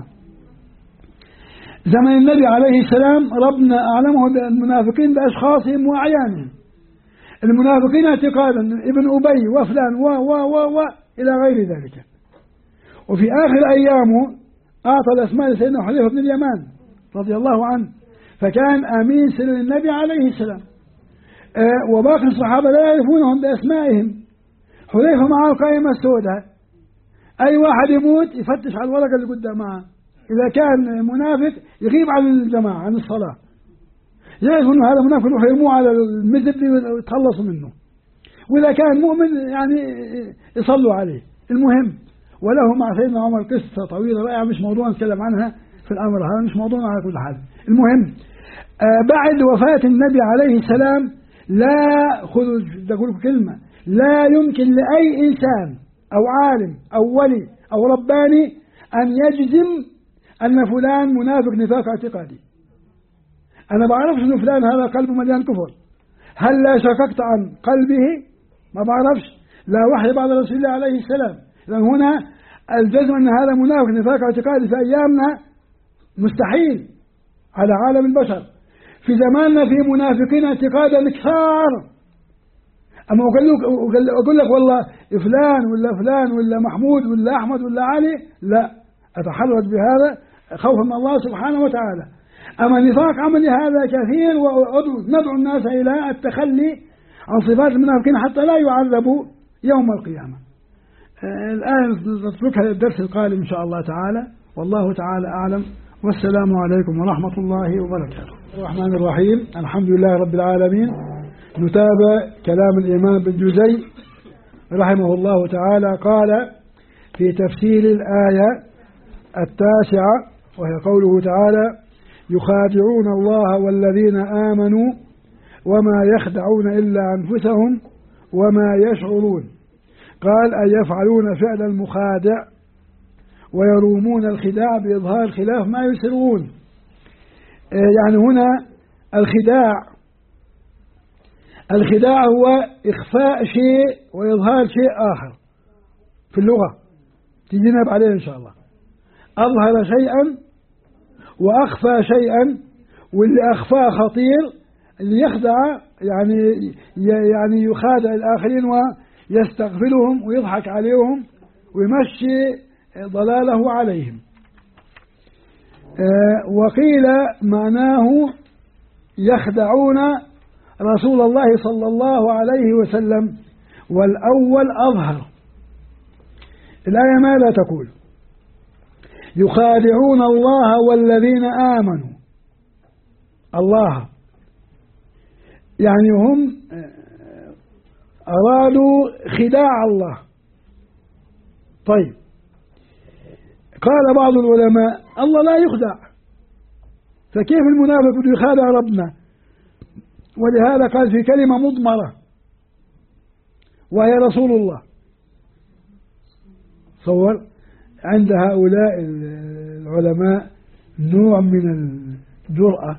زمن النبي عليه السلام ربنا أعلمه بالمنافقين بأشخاصهم وأعيانهم. المنافقين اعتقادا ابن أبي وفلان و إلى غير ذلك. وفي آخر أيامه أعطى الأسماء لسيدنا حذيفة بن اليمان رضي الله عنه، فكان أمين سر النبي عليه السلام. وباقي الصحابة لا يعرفونهم بأسمائهم. حذيفة معه القائمة السوداء، أي واحد يموت يفتش على الورقة اللي قدام معه، إذا كان منافق يغيب عن الجماعة عن الصلاة، يعرفوا أنه هذا منافق يروحوا يرموه على المسجد ويتخلصوا منه، وإذا كان مؤمن يعني يصلوا عليه. المهم، وله مع سيدنا عمر قصة طويلة رائعة مش موضوع نتكلم عنها في الأمر هذا، مش موضوعنا على كل حال. المهم، بعد وفاة النبي عليه السلام لا خذوا أقول كلمة، لا يمكن لأي إنسان أو عالم أو ولي أو رباني أن يجزم أن فلان منافق نفاق اعتقادي. أنا بعرفش أن فلان هذا قلبه مليان كفر، هل لا شككت عن قلبه؟ ما بعرفش، لا وحي بعد رسول الله عليه السلام. لأن هنا الجزم أن هذا منافق نفاق اعتقادي في أيامنا مستحيل على عالم البشر. في زماننا في منافقين اعتقادا كثار، أما أقول لك والله فلان ولا فلان ولا محمود ولا أحمد ولا علي، لا أتحرك بهذا خوفا من الله سبحانه وتعالى. أما نفاق عملي هذا كثير، وندعو الناس إلى التخلي عن صفات المنافقين حتى لا يعذبوا يوم القيامة. الآن نتركها للدرس القادم إن شاء الله تعالى، والله تعالى أعلم، والسلام عليكم ورحمة الله وبركاته. الرحمن الرحيم، الحمد لله رب العالمين. نتابع كلام الإمام ابن جوزي رحمه الله تعالى. قال في تفسير الآية 9، وهي قوله تعالى: يخادعون الله والذين آمنوا وما يخدعون إلا أنفسهم وما يشعرون. قال: أي يفعلون فعل المخادع ويرومون الخداع بإظهار خلاف ما يسرون. يعني هنا الخداع هو إخفاء شيء وإظهار شيء آخر في اللغة، تجينا بعدين إن شاء الله. أظهر شيئا وأخفى شيئا، واللي أخفاه خطير، اللي يخدع يعني يخادع الآخرين ويستغفلهم ويضحك عليهم ويمشي ضلاله عليهم. وقيل معناه يخدعون رسول الله صلى الله عليه وسلم، والأول أظهر. الآية ماذا تقول؟ يخادعون الله والذين آمنوا. الله يعني هم أرادوا خداع الله. طيب، قال بعض العلماء: الله لا يخدع، فكيف المنافق بده يخادع ربنا؟ ولهذا قال في كلمة مضمرة وهي رسول الله. صور عند هؤلاء العلماء نوع من الجرأة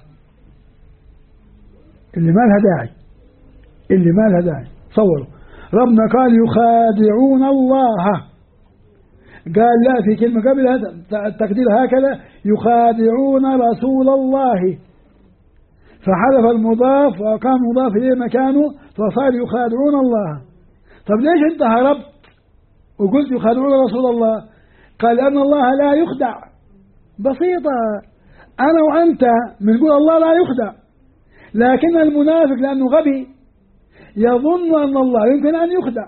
اللي ما لها داعي. صوروا ربنا قال يخادعون الله، قال لا في كلمة قبل هذا التقدير هكذا: يخادعون رسول الله، فحذف المضاف وقام مضاف إليه مكانه فصار يخادعون الله. طب ليش انت هربت وقلت يخادعون رسول الله؟ قال لأن الله لا يخدع. بسيطة، أنا وأنت بنقول الله لا يخدع، لكن المنافق لأنه غبي يظن أن الله يمكن أن يخدع.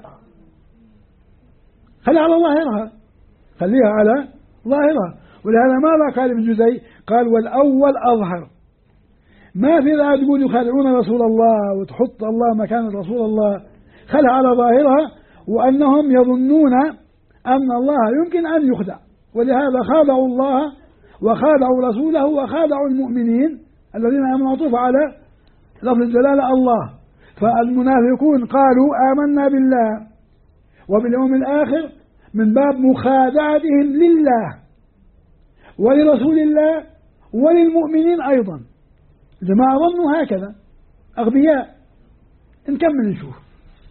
خليها على ظاهرها، خليها على ظاهرها. ولهذا ماذا قال ابن جوزي؟ قال: والأول أظهر. ما في ذا تقول يخادعون رسول الله وتحط الله مكان رسول الله، خلها على ظاهرها، وأنهم يظنون أن الله يمكن أن يخدع، ولهذا خادعوا الله وخادعوا رسوله وخادعوا المؤمنين الذين آمنوا. عطوف على لفظ الجلالة الله. فالمنافقون قالوا آمنا بالله وباليوم الآخر من باب مخادعتهم لله ولرسول الله وللمؤمنين أيضا. جماعة ظنوا هكذا، أغبياء. نكمل نشوف.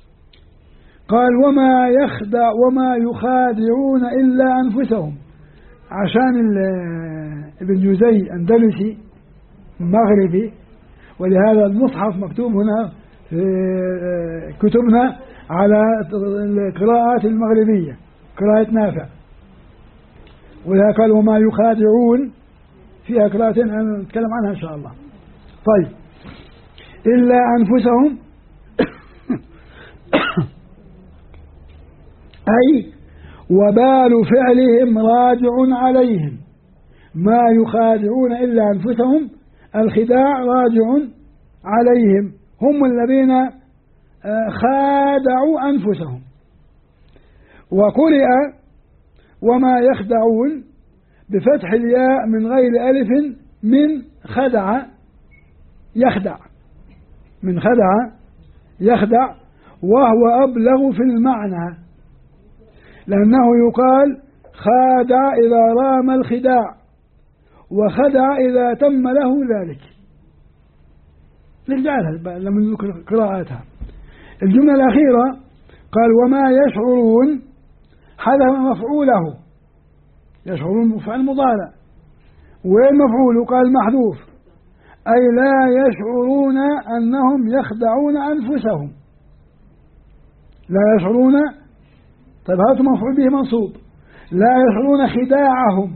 قال: وما يخدعون إلا أنفسهم. عشان ابن جوزي أندلسي مغربي، ولهذا المصحف مكتوب هنا في كتبنا على القراءات المغربية، قراءة نافع. ولها قال وما يخادعون، فيها قراءتين نتكلم عنها إن شاء الله. طيب، إلا أنفسهم أي وبال فعلهم راجع عليهم، ما يخادعون إلا أنفسهم، الخداع راجع عليهم، هم الذين خادعوا أنفسهم. وقرئ وما يخدعون بفتح الياء من غير ألف من خدع يخدع، من خدع يخدع، وهو أبلغ في المعنى، لأنه يقال خادع إذا رام الخداع، وخدع إذا تم له ذلك. نرجعها لما نذكر قراءاتها. الجملة الأخيرة قال وما يشعرون، حذف مفعوله، يشعرون فعل مضارع، وين مفعوله؟ قال محذوف، أي لا يشعرون أنهم يخدعون أنفسهم، لا يشعرون. طيب هذا مفعول به منصوب، لا يشعرون خداعهم،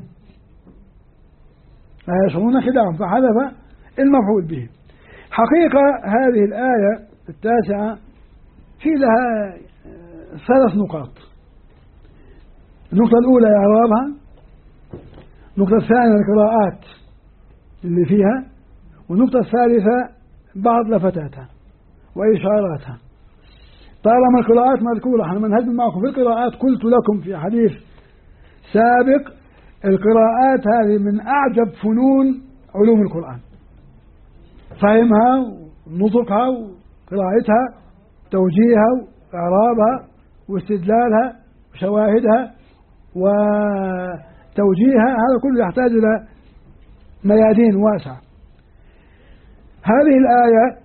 لا يشعرون خداعهم، فحذف المفعول به. حقيقة هذه الآية 9 في لها 3 نقاط. النقطة الأولى إعرابها، النقطة الثانية القراءات اللي فيها، والنقطة الثالثة بعض لفتاتها وإشاراتها. طالما القراءات مذكورة، احنا منهج معكم في القراءات، قلت لكم في حديث سابق القراءات هذه من أعجب فنون علوم القرآن، فهمها ونطقها وقراءتها، توجيهها وإعرابها واستدلالها وشواهدها وتوجيهها، هذا كله يحتاج إلى ميادين واسعة. هذه الآية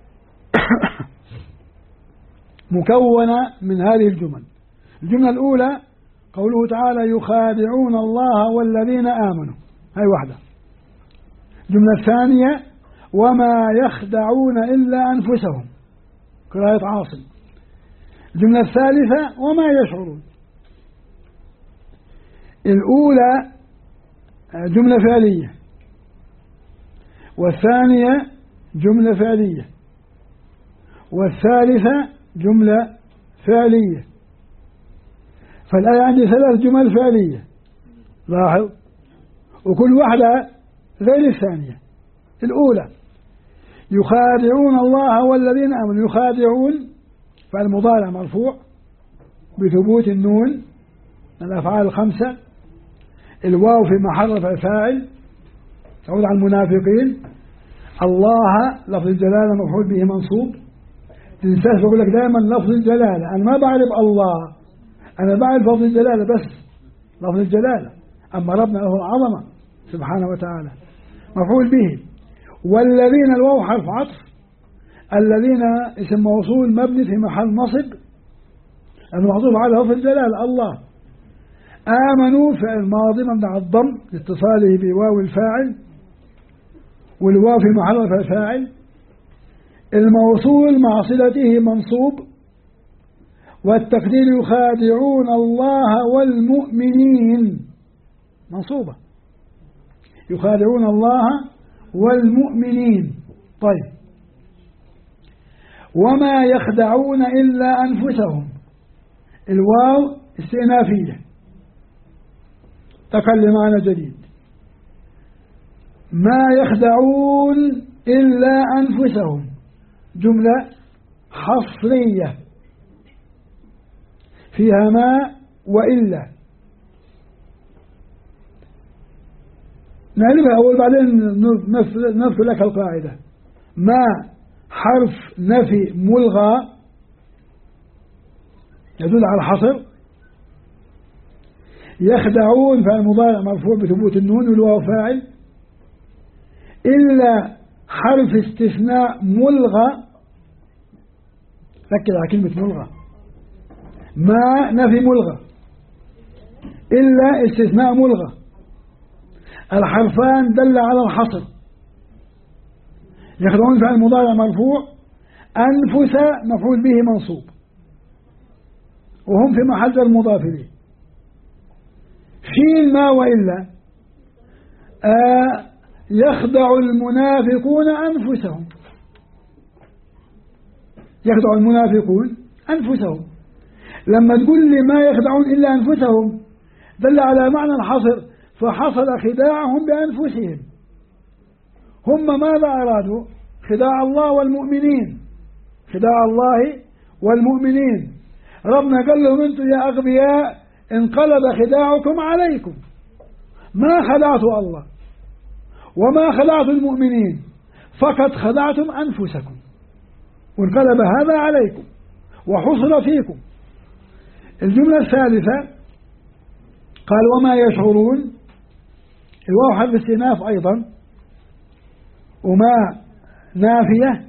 مكونة من هذه الجمل. الجملة الأولى قوله تعالى يخادعون الله والذين آمنوا، هاي واحدة. الجملة الثانية وما يخدعون إلا أنفسهم، قراءة عاصم. الجملة الثالثة وما يشعرون. الأولى جملة فعلية، والثانية جملة فعلية، والثالثة جملة فعلية. فالآية عندي 3 جمل فعلية، لاحظ، وكل واحدة غير الثانية. الأولى يخادعون الله والذين آمنوا، يخادعون فعل مضارع مرفوع بثبوت النون من الأفعال 5، الواو في محل رفع فاعل تعود على المنافقين، الله لفظ الجلالة مفعول به منصوب. تنساش بقول لك دائما لفظ الجلالة، أنا ما بعرف الله، أنا بعرف لفظ الجلالة بس، لفظ الجلالة، أما ربنا له العظمة سبحانه وتعالى مفعول به. والذين الواو حرف عطف، الذين اسم موصول مبني في محل نصب المعطوف على لفظ الجلالة الله. آمنوا فعل ماضي مبني على الضم لاتصاله بواو الفاعل، والواو في محل رفع فاعل، الموصول مع صلته منصوب، والتقدير يخادعون الله والمؤمنين منصوبة، يخادعون الله والمؤمنين. طيب وما يخدعون إلا أنفسهم، الواو استئنافية تقل معنى جديد، ما يخدعون إلا أنفسهم جملة حصرية فيها ما وإلا، نعرفها أول بعدين نذكر لك القاعدة. ما حرف نفي ملغى يدل على الحصر، يخدعون فعل مضارع مرفوع بثبوت النون والواو فاعل، إلا حرف استثناء ملغى، ركز على كلمة ملغى، ما نفي ملغى، إلا استثناء ملغى، الحرفان دل على الحصر. يخدعون فعل مضارع مرفوع، أنفس مفعول به منصوب، وهم في محل المضاف إليه. شيل ما وإلا يخدع المنافقون أنفسهم. يخدع المنافقون أنفسهم. لما تقول لي ما يخدعون إلا أنفسهم دل على معنى الحصر، فحصل خداعهم بأنفسهم. هم ماذا أرادوا؟ خداع الله والمؤمنين، خداع الله والمؤمنين. ربنا قال لهم أنتم يا أغبياء انقلب خداعكم عليكم، ما خدعتوا الله وما خدعتوا المؤمنين، فقد خدعتم أنفسكم، وانقلب هذا عليكم وحصل فيكم. الجملة الثالثة قال وما يشعرون، الواو حرف استئناف أيضا، وما نافية.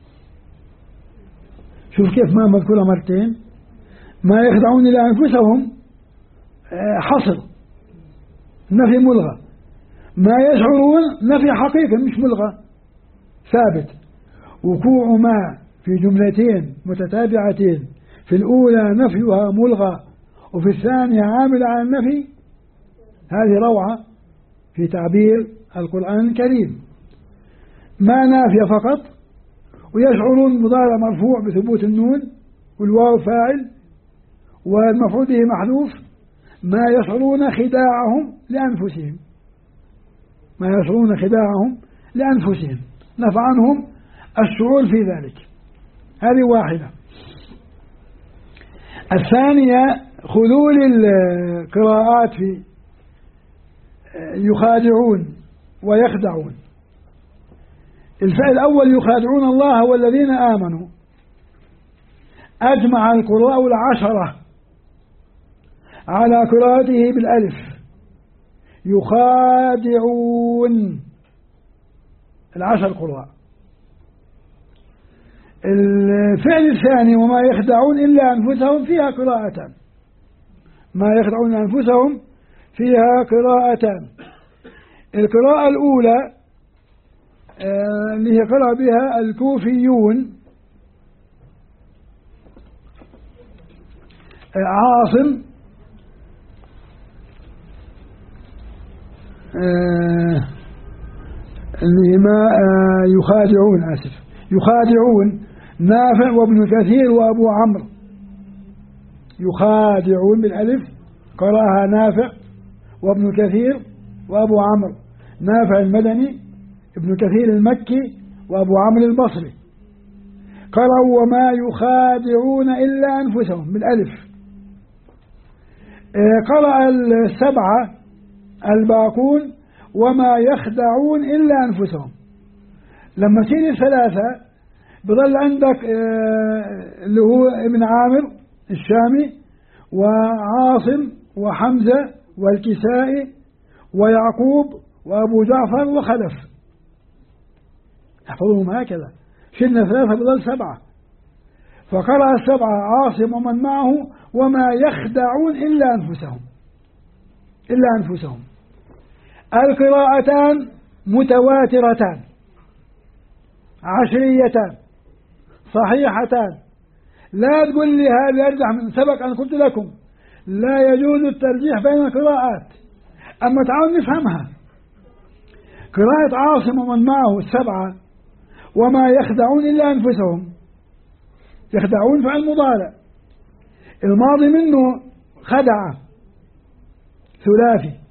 شوف كيف ما مذكورة مرتين. ما يخدعون إلى أنفسهم حصر، نفي ملغى. ما يشعرون نفي حقيقي مش ملغى ثابت. وقوع ما في جملتين متتابعتين، في الأولى نفيها ملغى وفي الثانية عامل على النفي، هذه روعة في تعبير القرآن الكريم. ما نافية فقط، ويشعرون مضارع مرفوع بثبوت النون والواو فاعل والمفعول به محذوف. ما يشعرون خداعهم لأنفسهم، ما يشعرون خداعهم لأنفسهم، نفى عنهم الشعور في ذلك. هذه واحدة. الثانية خذول القراءات في يخادعون ويخدعون. الفعل الأول يخادعون الله والذين آمنوا، أجمع القراء 10 على قراءته بالألف، يخادعون 10 قراء. الفعل الثاني وما يخدعون إلا أنفسهم فيها قراءتان، ما يخدعون أنفسهم فيها قراءتان. القراءة الأولى اللي هي قرأ بها الكوفيون عاصم اللي ما يخادعون، يخادعون نافع وابن كثير وأبو عمرو. يخادعون بالألف قرأها نافع وابن كثير وأبو عمرو، نافع المدني، ابن كثير المكي، وأبو عمرو البصري. قرأوا وما يخادعون إلا أنفسهم بالألف. قرأ 7 الباقون وما يخدعون إلا أنفسهم. لما تيجي 3 بظل عندك اللي هو ابن عامر الشامي وعاصم وحمزة والكسائي ويعقوب وأبو جعفر وخلف، احفظوهم هكذا. شلنا 3 بظل 7. فقرأ 7 عاصم ومن معه وما يخدعون إلا أنفسهم، إلا أنفسهم. القراءتان متواترتان عشريتان صحيحتان. لا تقول لي هذه أرجح من سبق أن قلت لكم لا يجوز الترجيح بين القراءات، أما تعالوا نفهمها. قراءة عاصم ومن معه 7 وما يخدعون إلا أنفسهم، يخدعون فعل مضارع، الماضي منه خدع ثلاثي،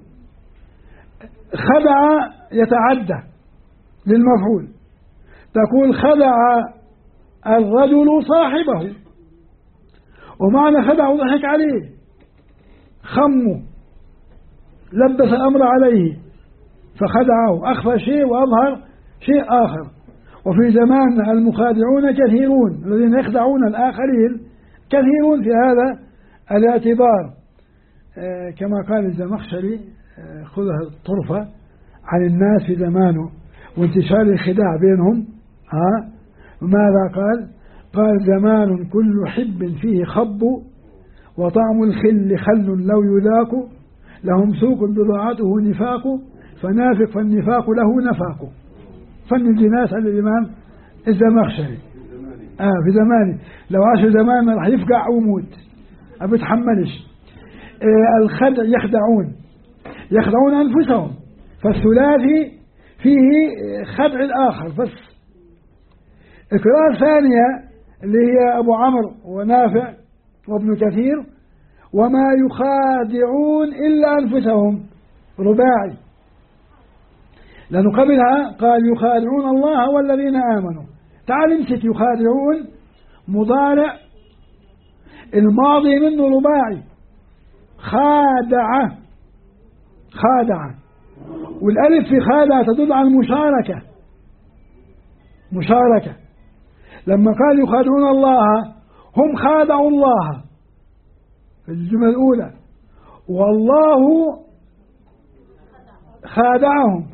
خدع يتعدى للمفعول، تقول خدع الرجل صاحبه، ومعنى خدع ضحك عليه، خمه، لبس الأمر عليه فخدعه، أخفى شيء وأظهر شيء آخر. وفي زماننا المخادعون كثيرون، الذين يخدعون الآخرين كثيرون في هذا الاعتبار. كما قال الزمخشري خذها الطرفة عن الناس في زمانه وانتشار الخداع بينهم. ماذا قال؟ قال زمان كل حب فيه خب، وطعم الخل خل لو يذاق، لهم سوق بضاعته نفاق، فنافق فالنفاق له نفاقه. فن الجناس على الإمام الزمخشري في زمانه، لو عاش زمان راح يفقع ويموت ما بيتحملش. الخدع يخدعون أنفسهم، فالثلاثي فيه خدع الآخر بس. القراءة الثانية اللي هي أبو عمرو ونافع وابن كثير، وما يخادعون إلا أنفسهم، رباعي، لأنه قبلها قال يخادعون الله والذين آمنوا. تعال امسك يخادعون مضارع الماضي منه رباعي، خادع، والألف في خادع تدل على المشاركة. لما قال يخادعون الله هم خادعوا الله في الجملة الأولى، والله خادعهم.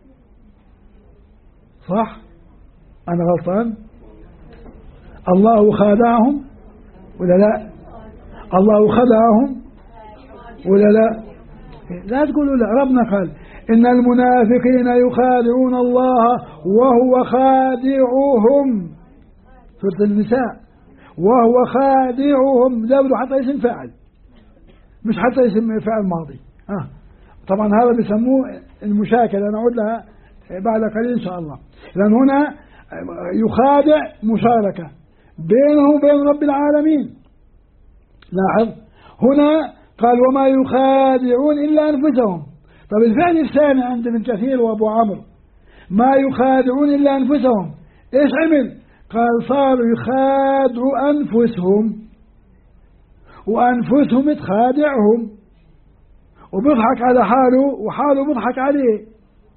صح؟ أنا غلطان؟ الله خادعهم ولا لا؟ الله خدعهم ولا لا؟ لا تقولوا لا. ربنا قال إن المنافقين يخادعون الله وهو خادعهم، سورة النساء، وهو خادعهم، لا بده حتى اسم فاعل مش حتى اسم فاعل ماضي. طبعا هذا بيسموه المشاكلة، نعود لها بعد قليل إن شاء الله. لأن هنا يخادع مشاركة بينه وبين رب العالمين. لاحظ هنا قال وما يخادعون إلا أنفسهم. طب الفعل الثاني عند ابن كثير وأبو عمرو ما يخادعون إلا أنفسهم، إيش عمل؟ قال صاروا يخادعوا أنفسهم وأنفسهم تخادعهم، وبيضحك على حاله وحاله بيضحك عليه،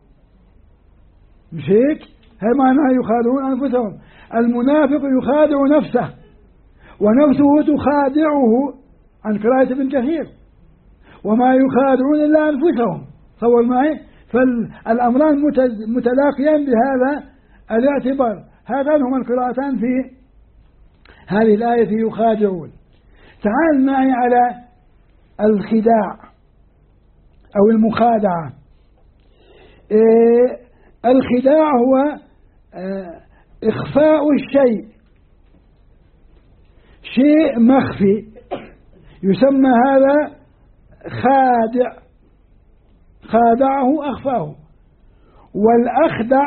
مش هيك؟ هي معناها يخادعون أنفسهم. المنافق يخادع نفسه ونفسه تخادعه عن قراءة ابن كثير، وما يخادعون إلا أنفسهم. تصور معي؟ فالأمران متلاقيان بهذا الاعتبار. هذان هما القراءتان في هذه الآية في يخادعون. تعال معي على الخداع أو المخادعة. الخداع هو إخفاء الشيء، شيء مخفي، يسمى هذا خادع، خادعه أخفاه. والأخدع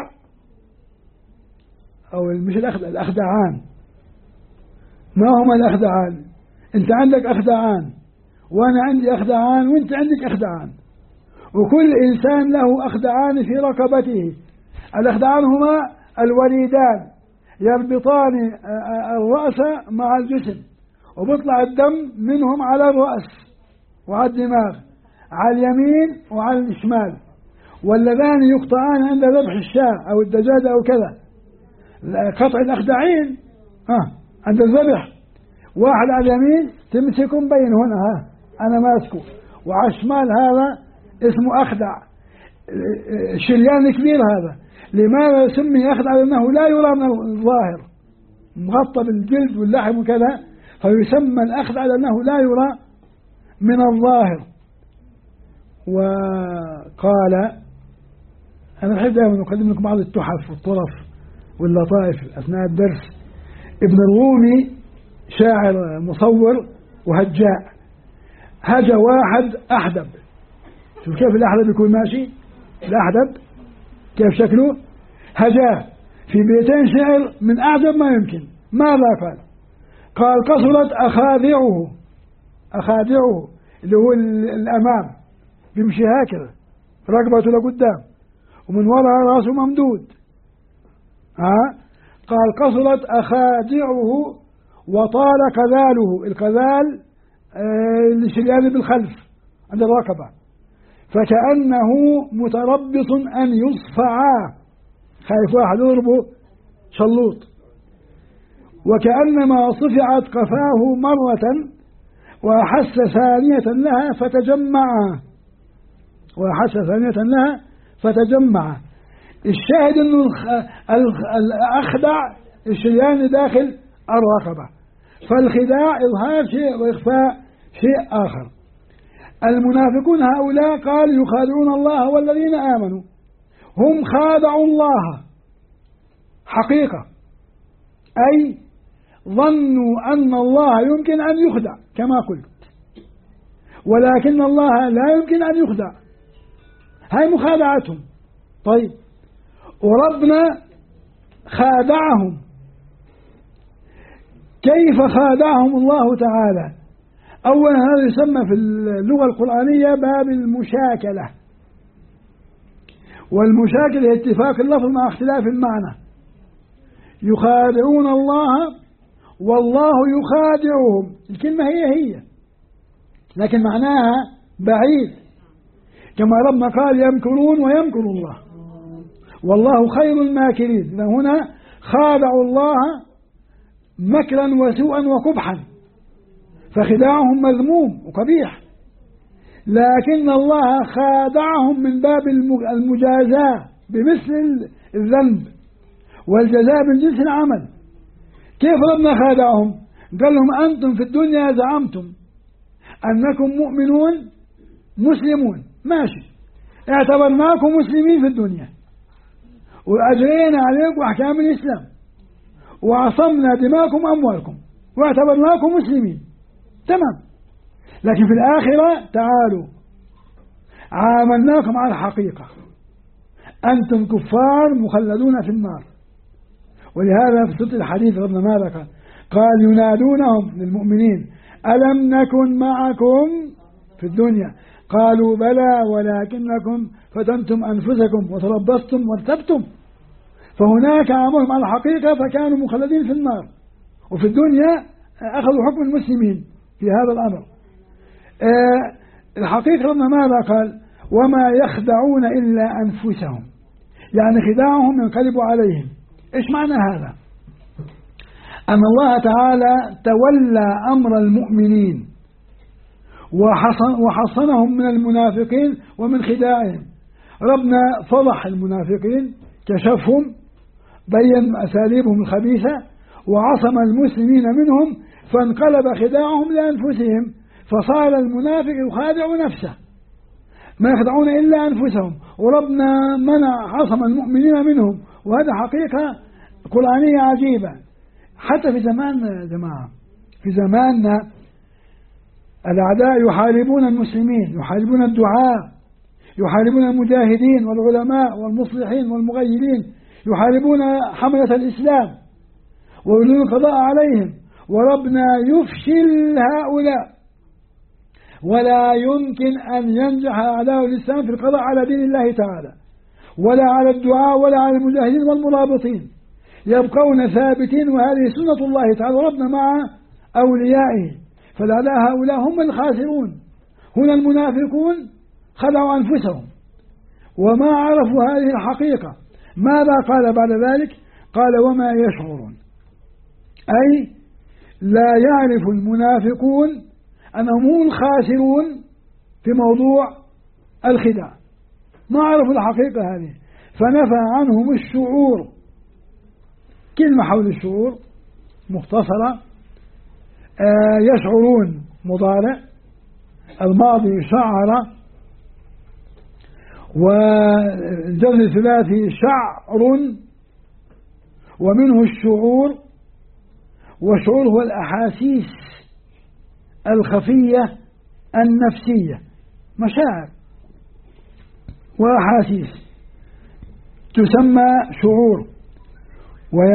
أو مش الأخدع، الأخدعان. ما هما الأخدعان؟ أنت عندك أخدعان وأنا عندي أخدعان وأنت عندك أخدعان، وكل إنسان له أخدعان في رقبته. الأخدعان هما الوريدان يربطان الرأس مع الجسم، وبيطلع الدم منهم على الرأس وعلى الدماغ، على اليمين وعلى الشمال، واللذان يقطعان عند ذبح الشاة أو الدجاجة أو كذا. قطع الأخدعين عند الذبح، واحد على اليمين تمسكهم بين هنا أنا ماسكه، وعلى الشمال هذا اسمه أخدع، شريان كبير هذا. لماذا سمي أخدع؟ لأنه لا يرى من الظاهر، مغطى بالجلد واللحم وكذا، فيسمى الأخدع لأنه لا يرى من الظاهر. وقال أنا أحب دائما أقدم لكم بعض التحف والطرف واللطائف أثناء الدرس. ابن الرومي شاعر مصور وهجاء، هجا واحد أحدب. شوف كيف الأحدب يكون ماشي، الأحدب كيف شكله، هجاه في بيتين شعر من أعجب ما يمكن. ماذا قال؟ قال قصرت أخادعه اللي هو الأمام، بيمشي هكذا رقبته لقدام ومن وراء راسه ممدود. قال قصرت أخادعه وطال قذاله، القذال اللي شريان بالخلف عند الرقبة، فكأنه متربص أن يصفعا، خايف واحد يضربه شلوط. وكأنما صفعت قفاه مرة وأحس ثانية لها فتجمع. الشاهد أنه الأخدع الشريان داخل الرقبة، فالخداع إظهار شيء وإخفاء شيء آخر. المنافقون هؤلاء قال يخادعون الله والذين آمنوا، هم خادعوا الله حقيقة، أي ظنوا أن الله يمكن أن يخدع كما قلت، ولكن الله لا يمكن أن يخدع، هاي مخادعتهم. طيب وربنا خادعهم، كيف خادعهم الله تعالى؟ أولا هذا يسمى في اللغة القرآنية باب المشاكلة، والمشاكلة هي اتفاق اللفظ مع اختلاف المعنى. يخادعون الله والله يخادعهم، الكلمة هي لكن معناها بعيد، كما ربنا قال يمكرون ويمكر الله والله خير الماكرين. هنا خادعوا الله مكرا وسوءا وقبحا، فخداعهم مذموم وقبيح، لكن الله خادعهم من باب المجازاة بمثل الذنب والجزاء من جنس العمل. كيف ربنا خادعهم؟ قال لهم أنتم في الدنيا زعمتم أنكم مؤمنون مسلمون، ماشي، اعتبرناكم مسلمين في الدنيا وأجرينا عليكم أحكام الإسلام وعصمنا دماءكم وأموالكم واعتبرناكم مسلمين، تمام. لكن في الآخرة تعالوا عاملناكم على الحقيقة، أنتم كفار مخلدون في النار. ولهذا في سورة الحديث ربنا ماذا قال ينادونهم للمؤمنين ألم نكن معكم في الدنيا قالوا بلى ولكنكم فتنتم أنفسكم وتربصتم وارتبتم. فهناك عاملهم على الحقيقة فكانوا مخلدين في النار، وفي الدنيا أخذوا حكم المسلمين في هذا الأمر. الحقيقة ربنا ماذا قال وما يخدعون إلا أنفسهم، يعني خداعهم ينقلب عليهم. إيش معنى هذا؟ أن الله تعالى تولى أمر المؤمنين وحصنهم من المنافقين ومن خداعهم. ربنا فضح المنافقين، كشفهم، بين أساليبهم الخبيثة، وعصم المسلمين منهم، فانقلب خداعهم لأنفسهم، فصار المنافق يخادع نفسه، ما يخدعون إلا أنفسهم، وربنا عصم المؤمنين منهم. وهذا حقيقة قرآنية عجيبة. حتى في زماننا يا جماعة، في زماننا الأعداء يحاربون المسلمين، يحاربون الدعاء، يحاربون المجاهدين والعلماء والمصلحين والمغيرين، يحاربون حملة الإسلام ويريدون القضاء عليهم، وربنا يفشل هؤلاء، ولا يمكن أن ينجح أعداء الإسلام في القضاء على دين الله تعالى، ولا على الدعاء، ولا على المجاهدين والمرابطين، يبقون ثابتين. وهذه سنة الله تعالى، وربنا مع أوليائه. فالأعداء هؤلاء هم الخاسرون. هنا المنافقون خدعوا أنفسهم وما عرفوا هذه الحقيقة. ماذا قال بعد ذلك؟ قال وما يشعرون، أي لا يعرف المنافقون أنهم هم الخاسرون في موضوع الخداع، ما عرفوا الحقيقة هذه، فنفى عنهم الشعور. كلمة حول الشعور مختصرة، يشعرون مضارع، الماضي شعر، والجزم الثلاثي شعر، ومنه الشعور. والشعور هو الأحاسيس الخفية النفسية، مشاعر وأحاسيس تسمى شعور، وهي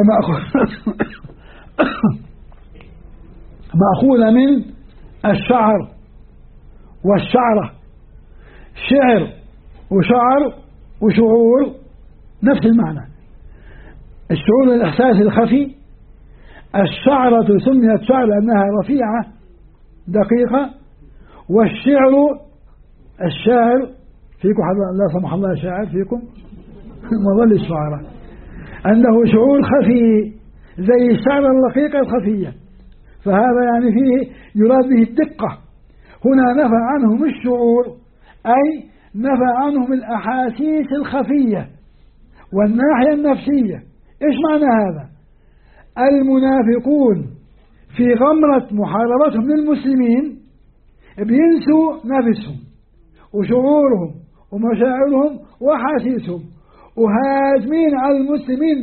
مأخوذة من الشعر والشعرة، شعر وشعر وشعور نفس المعنى. الشعور الإحساس الخفي، الشعرة سميت شعر لأنها رفيعة دقيقة، والشعر الشاعر فيكم لا سمح الله شاعر فيكم مظل الشعراء عنده شعور خفي زي الشعر الرقيقة الخفية، فهذا يعني فيه يراد به الدقة. هنا نفى عنهم الشعور، أي نفى عنهم الأحاسيس الخفية والناحية النفسية. إيش معنى هذا؟ المنافقون في غمرة محاربتهم للمسلمين بينسوا نفسهم وشعورهم ومشاعرهم وحاسيسهم، وهاجمين على المسلمين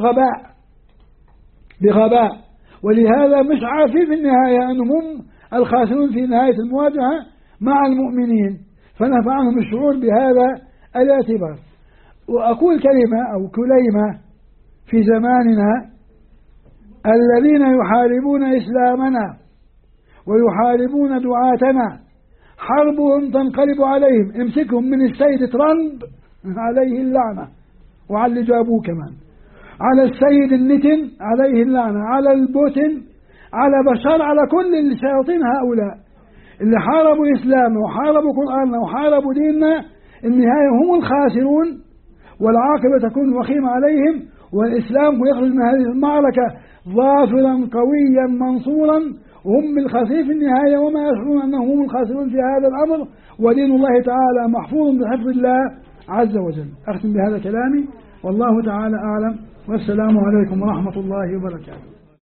بغباء، ولهذا مش عارفين في النهاية أنهم هم الخاسرون في نهاية المواجهة مع المؤمنين، فنفع عنهم الشعور بهذا الاعتبار. وأقول كلمة أو كليمة في زماننا: الذين يحاربون إسلامنا ويحاربون دعاتنا حربهم تنقلب عليهم. امسكهم من السيد ترامب عليه اللعنة، وعلى اللي جابوه كمان، على السيد النتن عليه اللعنة، على البوتين، على بشار، على كل الشياطين هؤلاء اللي حاربوا إسلامنا وحاربوا قرآننا وحاربوا ديننا، النهاية هم الخاسرون والعاقبة تكون وخيمة عليهم، والإسلام يخرج من هذه المعركة ظافرا قويا منصورا، وهم الخاسرين في النهاية وما يشعرون أنهم هم الخاسرون في هذا الأمر، ودين الله تعالى محفوظ بحفظ الله عز وجل. أختم بهذا كلامي، والله تعالى أعلم، والسلام عليكم ورحمة الله وبركاته.